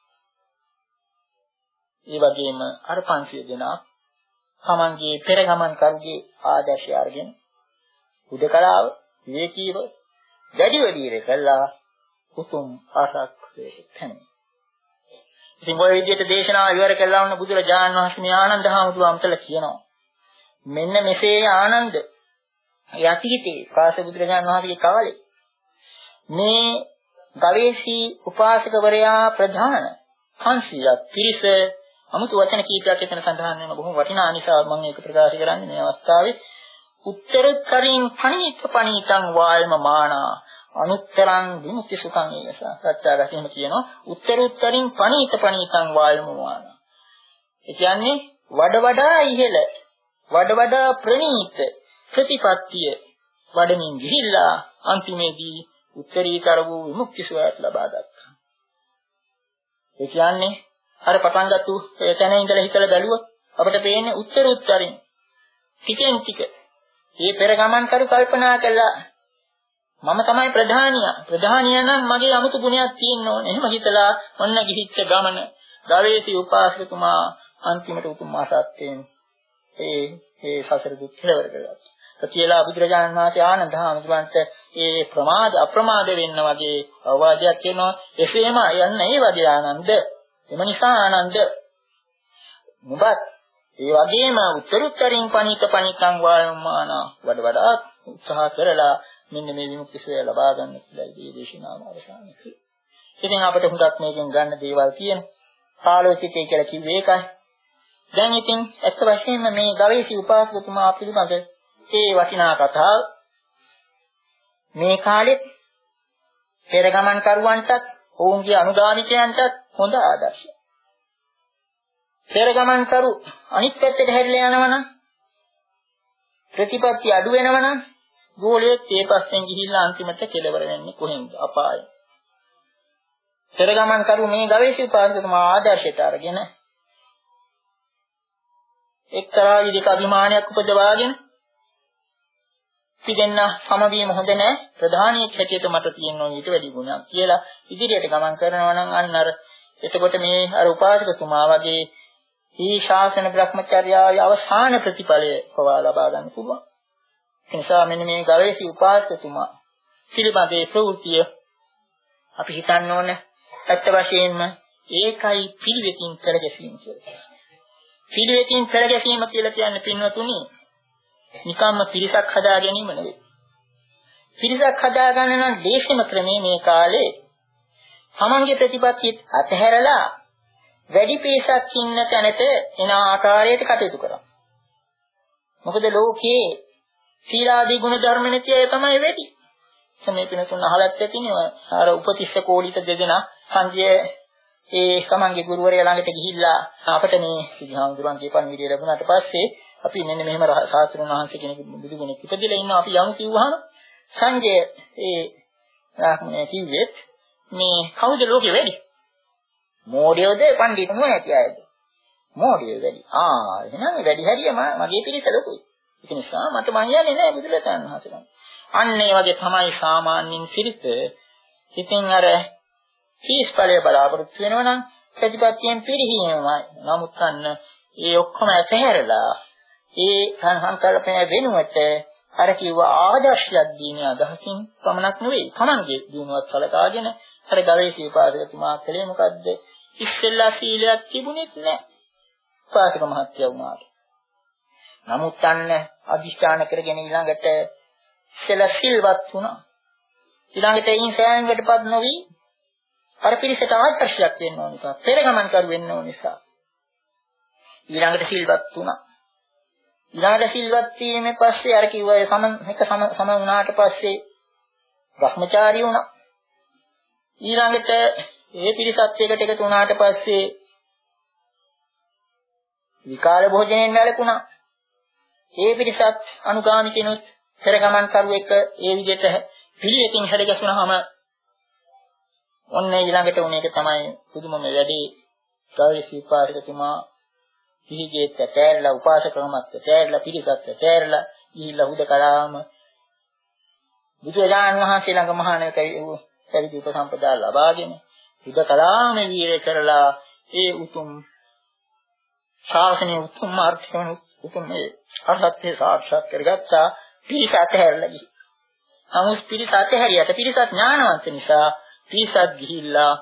ඒ වගේම අර පන්සිය දෙනා තමන්ගේ පෙර ගමන් කරුගේ ආදර්ශය අරගෙන උදකලාව විවේකීව දැඩිව දීර්ය කළා උතුම් ආසක්තියට පැමිණි. ඉතින් ඔය විදිහට දේශනාව ඉවර කළා වුණ බුදුරජාණන් වහන්සේ මේ ආනන්ද හාමුදුරුවන්ටල කියනවා. මෙන්න මෙසේ ආනන්ද යතිහිතේ කාශ්‍යප බුදුරජාණන් වහන්සේගේ කාලේ මේ ගවේෂී උපාසකවරයා ප්‍රධාන පන්සියක් පිරිස අමුතු වචන කීපයක් එතන සඳහන් වෙන බොහොම වටිනා නිසා මම ඒක ප්‍රකාශ කරන්නේ මේ අවස්ථාවේ. උත්තරීතරින් පණීත පණීතං වායම මානා අනුත්තරං විමුක්ති සුඛං ඒස. සත්‍යාගතේම කියනවා උත්තරුත්තරින් පණීත පණීතං වායමවාන. ඒ කියන්නේ වඩ වඩා ඉහළ වඩ වඩා ප්‍රණීත ප්‍රතිපත්තිය වඩමින් ගිහිල්ලා අන්තිමේදී උත්තරීතර වූ විමුක්ති සුවයක් ලබා ගත්තා. ඒ කියන්නේ අර පටන් ගත්තු තැන ඉඳලා හිතලා බැලුවොත් අපිට පේන්නේ උත්තරුත්තරින් ටිකෙන් ටික මේ පෙර ගමන් කරු කල්පනා කළා මම තමයි ප්‍රධානියා ප්‍රධානියා නම් මගේ 아무තු ගුණයක් තියෙන්න ඕනේ. එහෙම හිතලා ඔන්න ගිහිච්ච ගමන ගවේෂී උපාසකතුමා අන්තිමට උතුම් ආසත්තෙන් ඒ ඒ සසර දුක් කෙලවර කළා. කියලා බුදුරජාණන් වහන්සේ ආනන්ද හාමුදුරන්ට ඒ ප්‍රමාද අප්‍රමාද වෙන්න වගේ අවවාදයක් කියනවා. එසේම යන්න ඒ වගේ ආනන්ද. එම නිසා ආනන්ද මුබත් ඒ වගේම උත්තරුත්තරින් පණිත පණිතං වායමාන වඩ වඩා උත්සාහ කරලා මෙන්න මේ විමුක්ති සුවය ලබා ගන්න කියලා මේ දේශනාව අවසන් කළා. ඉතින් අපිට හුඟක් මේකෙන් ගන්න දේවල් තියෙනවා. කාලෝචිතය කියලා කිව්වේ ඒකයි. දැන් ඉතින් ඇත්ත වශයෙන්ම මේ ගවේෂී උපාසකතුමා පිළිබඳ ඒ වටිනා කතාව මේ කාලෙත් පෙර ගමන් කරුවන්ටත් ඔවුන්ගේ අනුගාමිකයන්ටත් හොඳ ආදර්ශයක්. පෙර ගමන් කරු අනිත් පැත්තට හැරිලා යනවනම් ප්‍රතිපත්ති අඩු වෙනවනම් ගෝලියෙත් ඒ පස්සෙන් ගිහිල්ලා අන්තිමට කෙලවර වෙන්නේ කොහෙන්ද? අපායේ. පෙර ගමන් කරු මේ ගවේෂී උපාසකතුමා ආදර්ශයට අරගෙන එක්තරා විදිහක අභිමානයක් උපදවාගෙන පිටින්න සමවීම හොඳ නැහැ ප්‍රධානීක් හැටියට මට තියෙනවා ඊට වැඩි ගුණයක් කියලා ඉදිරියට ගමන් කරනවා නම් අන්න අර එතකොට මේ අර උපාසකතුමා වගේ මේ ශාසන බ්‍රහ්මචර්යාවේ අවසාන ප්‍රතිඵලය පවා ලබා ගන්න පුළුවන්. ඒ නිසා මෙන්න මේ ගවේෂී උපාසකතුමා පිළිබඳේ ප්‍රවෘත්තිය අපි හිතන්න ඕනේ ඇත්ත වශයෙන්ම ඒකයි පිළිවෙතින් කරගැසීම කියලා. පිළිවෙතින් කරගැසීම කියලා කියන්නේ පින්වතුනි නිකම්ම පිරිසක් හදා ගැනීම නෙවෙයි. පිරිසක් හදා ගන්න නම් දේශම ක්‍රමයේ මේ කාලේ තමන්ගේ ප්‍රතිපත්තිය අතහැරලා වැඩි පිරිසක් ඉන්න තැනට එන ආකාරයට කටයුතු කරනවා. මොකද ලෝකයේ සීලාදී ගුණ ධර්ම නැති අය තමයි වැඩි. මේ පිනතුන් අහලත් ඇතිනේ අර උපතිස්ස කෝලිත දෙදෙනා සංජය ඒ තමන්ගේ ගුරුවරයා ළඟට ගිහිල්ලා අපිට මේ සිද්ධාන්තුරන්ගේ පණිවිඩය ලැබුණාට පස්සේ අපි මෙන්න මෙහෙම සාස්ත්‍රුන් වහන්සේ කෙනෙක් බුදු ගුණෙක් ඉපදෙලා ඉන්නවා අපි යමු කිව්වහම සංජය ඒ රාහමනේ කිව්වෙත් මේ කවුද ලෝකෙ වැඩි? මෝඩයෝද පඬිතුන් නොඇති අයද? මෝඩයෝ වැඩි. ආ එහෙනම් වැඩි හරිය මගේ පිළිස ලොකුයි. ඒක නිසා මට මං යන්නේ නැහැ බුදුරජාණන් වහන්සේට. අන්න ඒ වගේ තමයි සාමාන්‍යයෙන් සිරිත. ඉතින් අර සීස්පලයේ බලාපොරොත්තු වෙනවා නම් ප්‍රතිපත්තියෙන් පිරිහීමයි. නමුත් අන්න ඒ ඔක්කොම ඇතහැරලා ඒ සංකල්පය වෙනුවට අර කිව්ව ආදර්ශයක් දීනේ අදහසින් පමණක් නෙවෙයි. තමන්ගේ දිනුවත් සලකාගෙන අර ගවේෂී උපාසකතුමා කලේ මොකද්ද? ඉස්සෙල්ලා සීලයක් තිබුණෙත් නැහැ. උපාසක මහත්තයා වුණාට. නමුත් අන්න අදිෂ්ඨාන කරගෙන ඊළඟට ඉස්සෙල්ලා සිල්වත් වුණා. ඊළඟට එයින් සෑංගකටපත් නොවි අර පිරිසට ආදර්ශයක් වෙන්න ඕන නිසා, පෙරගමන් කරු වෙන්න ඕන නිසා ඊළඟට සිල්වත් වුණා. ඊළඟට සිල්වත් වීමෙන් පස්සේ අර කිව්වා සම එක සම සම වුණාට පස්සේ බ්‍රහ්මචාරී වුණා. ඊළඟට ඒ පිරිසත් එකට එකතු වුණාට පස්සේ විකාර භෝජනයෙන් වැළකුණා. ඒ පිරිසත් අනුගාමිකිනුත් පෙරගමන් කරු එක ඒ විදිහට පිළිවෙතින් හැදගැසුනහම ඔන්න ඊළඟට උන එක තමයි පුදුමම වැඩි ගෞරවී උපාසකතුමා පිළිගෙත් ඇතැරලා උපාසකකමත් ඇතැරලා පිරිසත් ඇතැරලා ගිහිල්ලා හුදකලාම බුදුරජාණන් වහන්සේ ළඟ මහානක පැවිදි උපසම්පදා ලබාගෙන හුදකලාම වීරය කරලා ඒ උතුම් ශාසනීය උතුම් මාර්ගයෙන් උතුම් මේ අරහත්ත්වය සාක්ෂාත් කරගත්තා. පිරිස ඇතැරලා ගිහින් නමුත් පිරිස ඇතැරියට පිරිසත් ඥානවන්ත නිසා පිරිසත් ගිහිල්ලා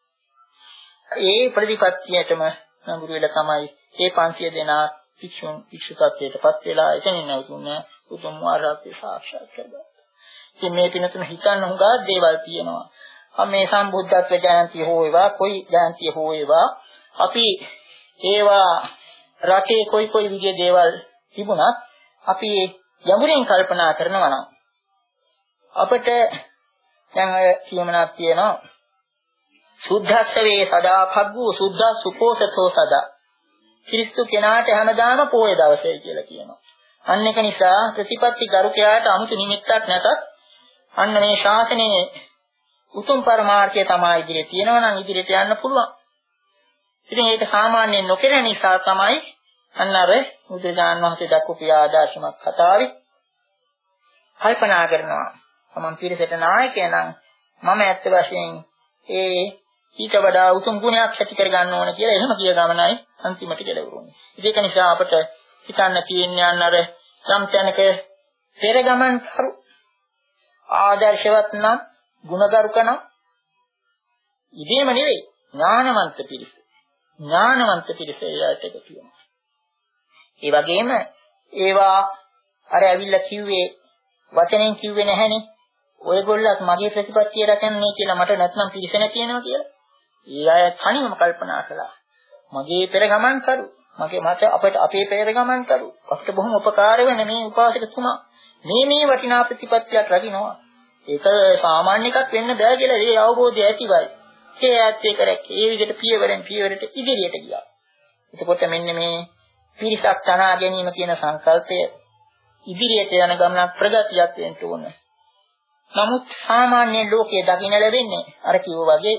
ඒ ප්‍රතිපත්තියටම නඹුරු වෙලා තමයි ඒ පන්සිය දෙනා භික්ෂුන් භික්ෂුකත්වයටපත් වෙලා එතනින් නැවතුන උතුම් ආරහත්ත්වය සාක්ෂාත් කරගත්තා. ඉතින් මේ පිනතුන හිතන්න හුඟා දේවල් තියෙනවා. අපි මේ සම්බුද්ධත්ව ජයන්තිය හෝ ඒවා කොයි ජයන්තිය හෝ ඒවා අපි ඒවා රටේ කොයි කොයි විදිහේ දේවල් තිබුණත් අපි යමුරින් කල්පනා කරනවා නම් අපිට දැන් අය කියමනක් තියෙනවා සුද්ධස්ස වේ සදා භග්ගෝ සුද්ධ සුකෝසතෝ සදා. ක්‍රිස්තු කෙනාට හැමදාම පොය දවසේ කියලා කියනවා. අන්න ඒක නිසා ප්‍රතිපත්ති ගරුකයාට 아무තු නිමිත්තක් නැතත් අන්න මේ ශාසනයේ උතුම් පරමාර්ථය තමයි ඉදිරියේ තියෙනවා නම් ඉදිරියට යන්න පුළුවන්. ඉතින් ඒක සාමාන්‍යයෙන් නොකරන නිසා තමයි අන්න අර බුදුරජාණන් වහන්සේ දක්වපු ආදර්ශමත් කතාවේ කල්පනා කරනවා. මම පිරිසට නායකයා නම් මම ඇත්ත වශයෙන් ඒ ඊට වඩා උතුම් ගුණයක් ඇති කර ගන්න ඕන කියලා එහෙම කිය ගමනයි අන්තිමට කෙලවුරුනේ. ඒක නිසා අපට හිතන්න තියෙන්නේ අන්න අර සම්තනක පෙර ගමන් කරු ආදර්ශවත් නම් ගුණගරුක නම් ඉදීම නෙවෙයි ඥානවන්ත පිරිස. ඥානවන්ත පිරිස එයාට ඒක කියනවා. ඒ වගේම ඒවා අර ඇවිල්ලා කිව්වේ වචනෙන් කිව්වේ නැහැනේ. ඔයගොල්ලත් මගේ ප්‍රතිපත්තිය රැකන්නේ කියලා මට නැත්නම් පිළිසෙන කියනවා කියලා. ඒ අය තනියම කල්පනා කළා. මගේ පෙර ගමන් කරු. මගේ මට අපට අපේ පෙර ගමන් කරු. අපට බොහොම උපකාර වෙන මේ උපාසකතුමා මේ මේ වටිනා ප්‍රතිපත්තියක් රකින්නවා. ඒක සාමාන්‍ය එකක් වෙන්න බෑ කියලා ඒ අවබෝධය ඇතිවයි. ඒ ඇත්තේ කරේ ඒ විදිහට පියවරෙන් පියවරට ඉදිරියට ගියා. එතකොට මෙන්න මේ පිරිසක් තනා ගැනීම කියන සංකල්පය ඉදිරියට යන ගමනක් ප්‍රගතියක් වෙන්න ඕන. නමුත් සාමාන්‍ය ලෝකයේ දකින්න ලැබෙන්නේ අර කිව්වා වගේ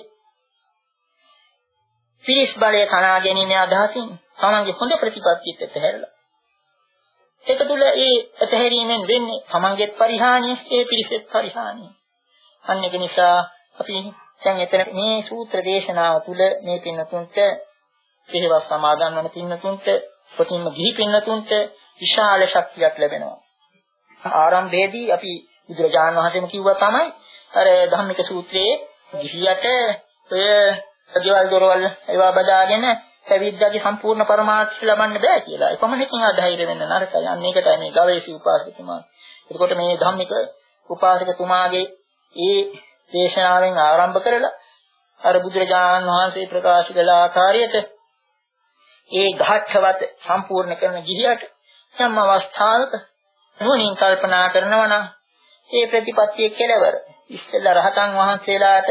පිරිස් බලය තනා ගැනීමේ අදහසින් තමන්ගේ හොඳ ප්‍රතිපත්තියට ඇතහැරලා. ඒක තුළ ඒ ඇතහැරීමෙන් වෙන්නේ තමන්ගේත් පරිහානිය, ඒ පිරිසෙත් පරිහානිය. අන්න ඒක නිසා අපි දැන් එතන මේ සූත්‍ර දේශනාව තුළ මේ පින්නතුන්ට කෙහෙවස් සමාදන් වන පින්නතුන්ට ප්‍රතිම ගිහි පින්නතුන්ට විශාල ශක්තියක් ලැබෙනවා. ආරම්භයේදී අපි බුදුරජාණන් වහන්සේම කිව්වා තමයි අර ධම්මික සූත්‍රයේ ගිහියට ඔය ගෙවල් දොරවල් ඒවා බදාගෙන පැවිද්දාගේ සම්පූර්ණ පරමාර්ථය ලබන්න බෑ කියලා. ඒ කොහොමදකින් ආධෛර්ය වෙන්න නරකයි. අන්න ඒකටයි මේ ගවේෂී උපාසකතුමා. එතකොට මේ ධම්මික උපාසකතුමාගේ ඒ දේශනාවෙන් ආරම්භ කරලා අර බුදුරජාණන් වහන්සේ ප්‍රකාශ කළ ආකාරයට ඒ ඝාට්ඨවත සම්පූර්ණ කරන ගිහියට යම් අවස්ථාවක නුවණින් කල්පනා කරනවා නම් ඒ ප්‍රතිපත්තිය කෙලවර ඉස්සෙල්ලා රහතන් වහන්සේලාට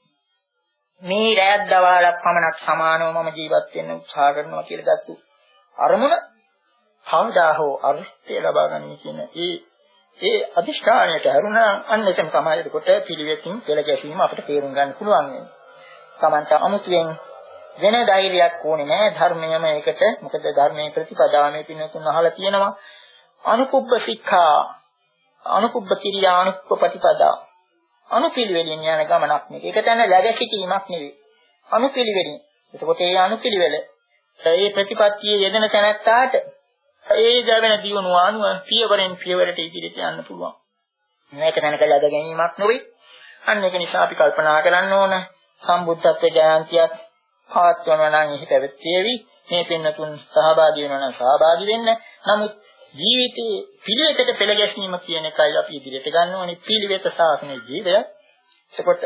මේ රැයක් දවාලක් පමණක් සමානව මම ජීවත් වෙන්න උත්සාහ කරනවා කියලා ගත්තු අරමුණ කවදා හෝ අර්ථය ලබා ගන්න කියන ඒ ඒ අදිෂ්ඨානයට හරුණා අන්න එතන තමයි එතකොට පිළිවෙතින් පෙළ ගැසීම අපිට තේරුම් ගන්න පුළුවන් වෙන්නේ. Tamanta අමුතුවෙන් වෙන ධෛර්යයක් ඕනේ නෑ ධර්මයම ඒකට. මොකද ධර්මයේ ප්‍රතිපදාමේ පින්නතුන් අහලා තියෙනවා අනුකුබ්බ ශික්ෂා අනුකුබ්බ කිරියා අනුකුබ්බ ප්‍රතිපදා අනුපිළිවෙලින් යන ගමනක් මේක. ඒක තැන läග සිටීමක් නෙවෙයි. අනුපිළිවෙලින්. එතකොට ඒ අනුපිළිවෙල ඒ ප්‍රතිපත්තියේ යෙදෙන තැනට ඒ දැවෙන දියුණුව අනුව පියවරෙන් පියවරට ඉදිරියට යන්න පුළුවන්. මේක තැනක läග ගැනීමක් නෙවෙයි. අන්න ඒක නිසා අපි කල්පනා කරන්න ඕන සම්බුද්ධත්ව ජයන්තියක් පවත්වනවා නම් එහි පැවැත්වේවි. මේ පින්නතුන් සහභාගී වෙනවා නම් සහභාගී වෙන්න. නමුත් ජීවිතේ පිළිවෙතට පෙළ ගැසීම කියන එකයි අපි ඉදිරියට ගන්න ඕනේ. පිළිවෙත ශාසනයේ ජීවය. එතකොට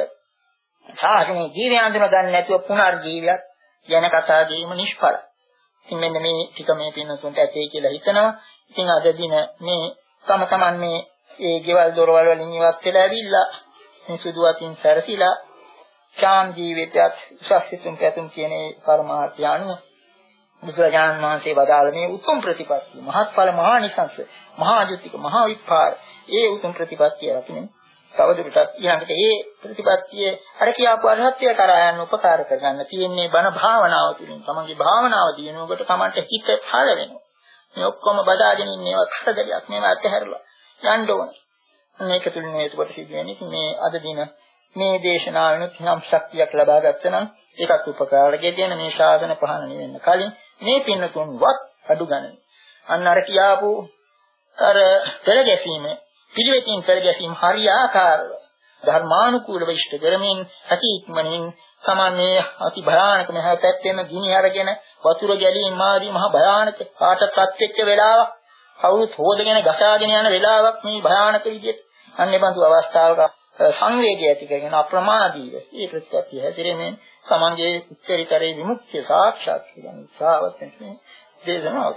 ශාසනයේ ජීවය අඳුන ගන්න නැතුව පුනර්ජීවයක් යන කතා දීම නිෂ්ඵලයි. ඉතින් මෙන්න මේ ටික මේ පින්නතුන්ට ඇතේ කියලා හිතනවා. ඉතින් අද දින මේ තම තමන් මේ ඒ ගෙවල් දොරවල් වලින් ඉවත් වෙලා ඇවිල්ලා මේ සුදු අතින් සැරසිලා ඡාම් ජීවිතයක් උසස්සිතුම් පැතුම් කියන ඒ පරමාර්ථය අනුව බුදුරජාණන් වහන්සේ වදාළ මේ උතුම් ප්‍රතිපත්තිය මහත්ඵල මහානිසංස මහා ජුතික මහා විපාර ඒ උතුම් ප්‍රතිපත්තිය රකින්න තවදුරටත් ඊළඟට ඒ ප්‍රතිපත්තිය අර කියාපු අරහත්ය කරා යන උපකාර කරගන්න තියෙන්නේ බණ භාවනාව තුළින්. තමන්ගේ භාවනාව දිනුවකට තමන්ට හිත පහළ වෙනවා. මේ ඔක්කොම බදාගෙන ඉන්නේවා කරදරයක් මේවා අත්හැරලා යන්න ඕන. මේක තුළින් මේකට සිද්ධ වෙන්නේ මේ අද දින මේ දේශනාවෙනුත් යම් ශක්තියක් ලබා ගත්තා නම් ඒකත් උපකාරකයේ තියෙන මේ සාධන පහන නෙවෙන්න කලින් මේ පින්නතුන්වත් අඩු ගන්න. අන්න අර කියාපු අර පෙළ ගැසීම පිළිවෙතින් පෙළ ගැසීම හරියාකාරව ධර්මානුකූලව ඉෂ්ට කරමින් අතික්මනින් සමානයේ අති භයානක මහ පැත්තෙම ගිනි අරගෙන වතුර ගැලීම් ආදී මහ භයානක පාට ප්‍රත්‍යක්ෂ වෙලාවක් කවුරුත් හොදගෙන ගසාගෙන යන වෙලාවක් මේ භයානක විදිහට අන්නේ බඳු අවස්ථාවක සංවේගය ඇති කරගෙන අප්‍රමාදීව මේ ප්‍රතිපත්තිය හැසිරෙමින් සමංගයේ උත්තරීතරේ විමුක්තිය සාක්ෂාත් කරගන්න උත්සාහවත් වෙන්නේ දේශනාව.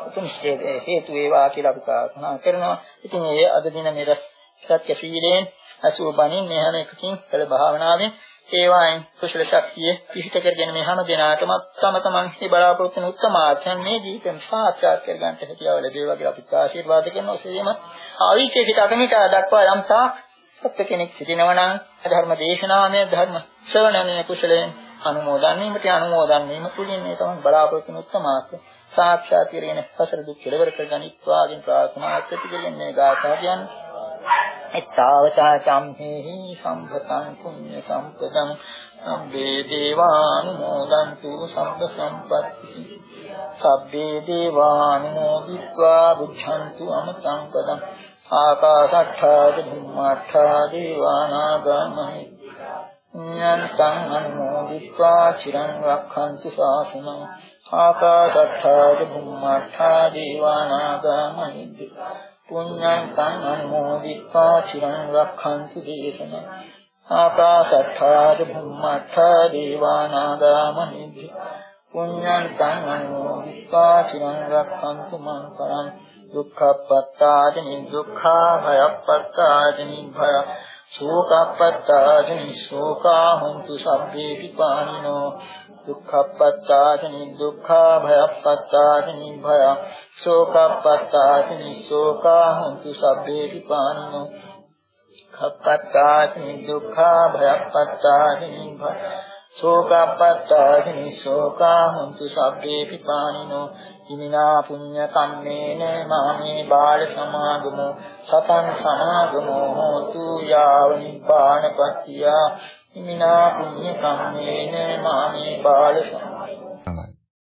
උතුම්ස්කේ හේතු වේවා කියලා අපි ප්‍රාර්ථනා කරනවා. ඉතින් ඒ අද දින මෙර සත්‍ය සීලයෙන් අසුව බණින්නේ හැම එකකින් කළ භාවනාවෙන් ඒවායින් කුසල ශක්තිය පිහිට කරගෙන මේ හැම දිනාටම තම තමන්ගේ බලාපොරොත්තු වෙන උත්තමාර්ථයන් මේ ජීවිතෙන් සාක්ෂාත් කර ගන්නට හැකියාව ලැබේවා කියලා අපිට ආශිර්වාද කරනවා. එසේම ආවිචේසිත අකමිට දක්වා යම් තාක් සත්‍ය කෙනෙක් සිටිනවා නම් ධර්ම දේශනාමය ධර්ම ශ්‍රවණමය කුසලයෙන් අනුමෝදන් වීමට අනුමෝදන් වීම තුලින් මේ තමයි බලාපොරොත්තු වෙන උත්තමාර්ථ සාක්ෂාත් කරගෙන සසර දුක් කෙලවර කරගනිත්වා කියන ප්‍රාර්ථනාවත් ඇති කරගෙන මේ ගාථා කියන්නේ එත්තාවතා චම්හෙහි සම්පතං පුඤ්ඤ සම්පතං සම්බේ දේවානුමෝදන්තු සබ්බ සම්පත්ති සබ්බේ දේවානුමෝදිत्वा බුද්ධන්තු අමතං පදං ආකාශට්ඨා චුම්මට්ඨා දේවානාගා මහිත්‍තිං යන්තං අනුමෝදිत्वा චිරං රක්ඛන්තු ශාසනං ආකාශට්ඨා චුම්මට්ඨා දේවානාගා මහිත්‍තිං පුඤ්ඤන්තං අනුමෝදිत्वा චිරං රක්ඛන්තු දේශනං ආකාශට්ඨා චුම්මට්ඨා දේවානාගා මහිත්‍තිං පුඤ්ඤන්තං අනුමෝදිत्वा චිරං රක්ඛන්තු මං පරං දුක්ඛප්පත්තාදි නිදුක්ඛා භයප්පත්තාදි නිභය ශෝකප්පත්තාදි නිශෝකා හොන්තු සබ්බේ විපානිනෝ දුක්ඛප්පත්තාදි නිදුක්ඛා භයප්පත්තාදි නිභය ශෝකප්පත්තාදි නිශෝකා හොන්තු සබ්බේ විපානිනෝ දුක්ඛප්පත්තාදි නිදුක්ඛා භයප්පත්තාදි නිභය ශෝකප්පත්තාදි නිශෝකා හොන්තු සබ්බේ විපානිනෝ ඉමිනා පුඤ්ඤ කම්මේන මාමේ බාල සමාගමෝ සතං සමාගමෝ හෝතු යාව නිපානපත්තිය ඉමිනා පුඤ්ඤ කම්මේන මාමේ බාල සමාගමෝ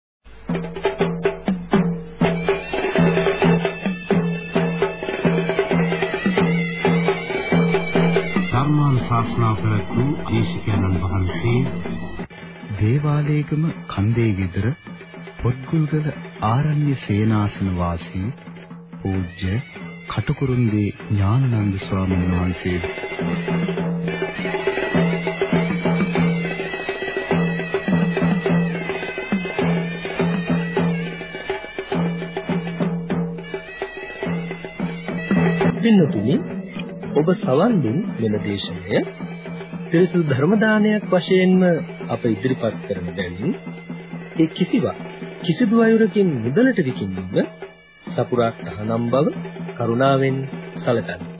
ධර්මාන ශාස්ත්‍රා ප්‍රතු දේශකයන්න් වහන්සේ දේවාලේගම කන්දේ විතර පොත්ගුල්ගල ආරණ්‍ය සේනාසන වාසී පූජ්‍ය කටුකුරුන්දී ඥානানন্দ ස්වාමීන් වහන්සේ පින්නතුනි ඔබ සවන් දුන් මෙල දේශනය පිරිසුදු ධර්ම දානයක් වශයෙන්ම අප ඉදිරිපත් කරන බැවින් ඒ කිසිවක් කිසිදු අයුරකින් මුදලට විකිණීම සපුරා තහනම් බව කරුණාවෙන් සැලකන්න.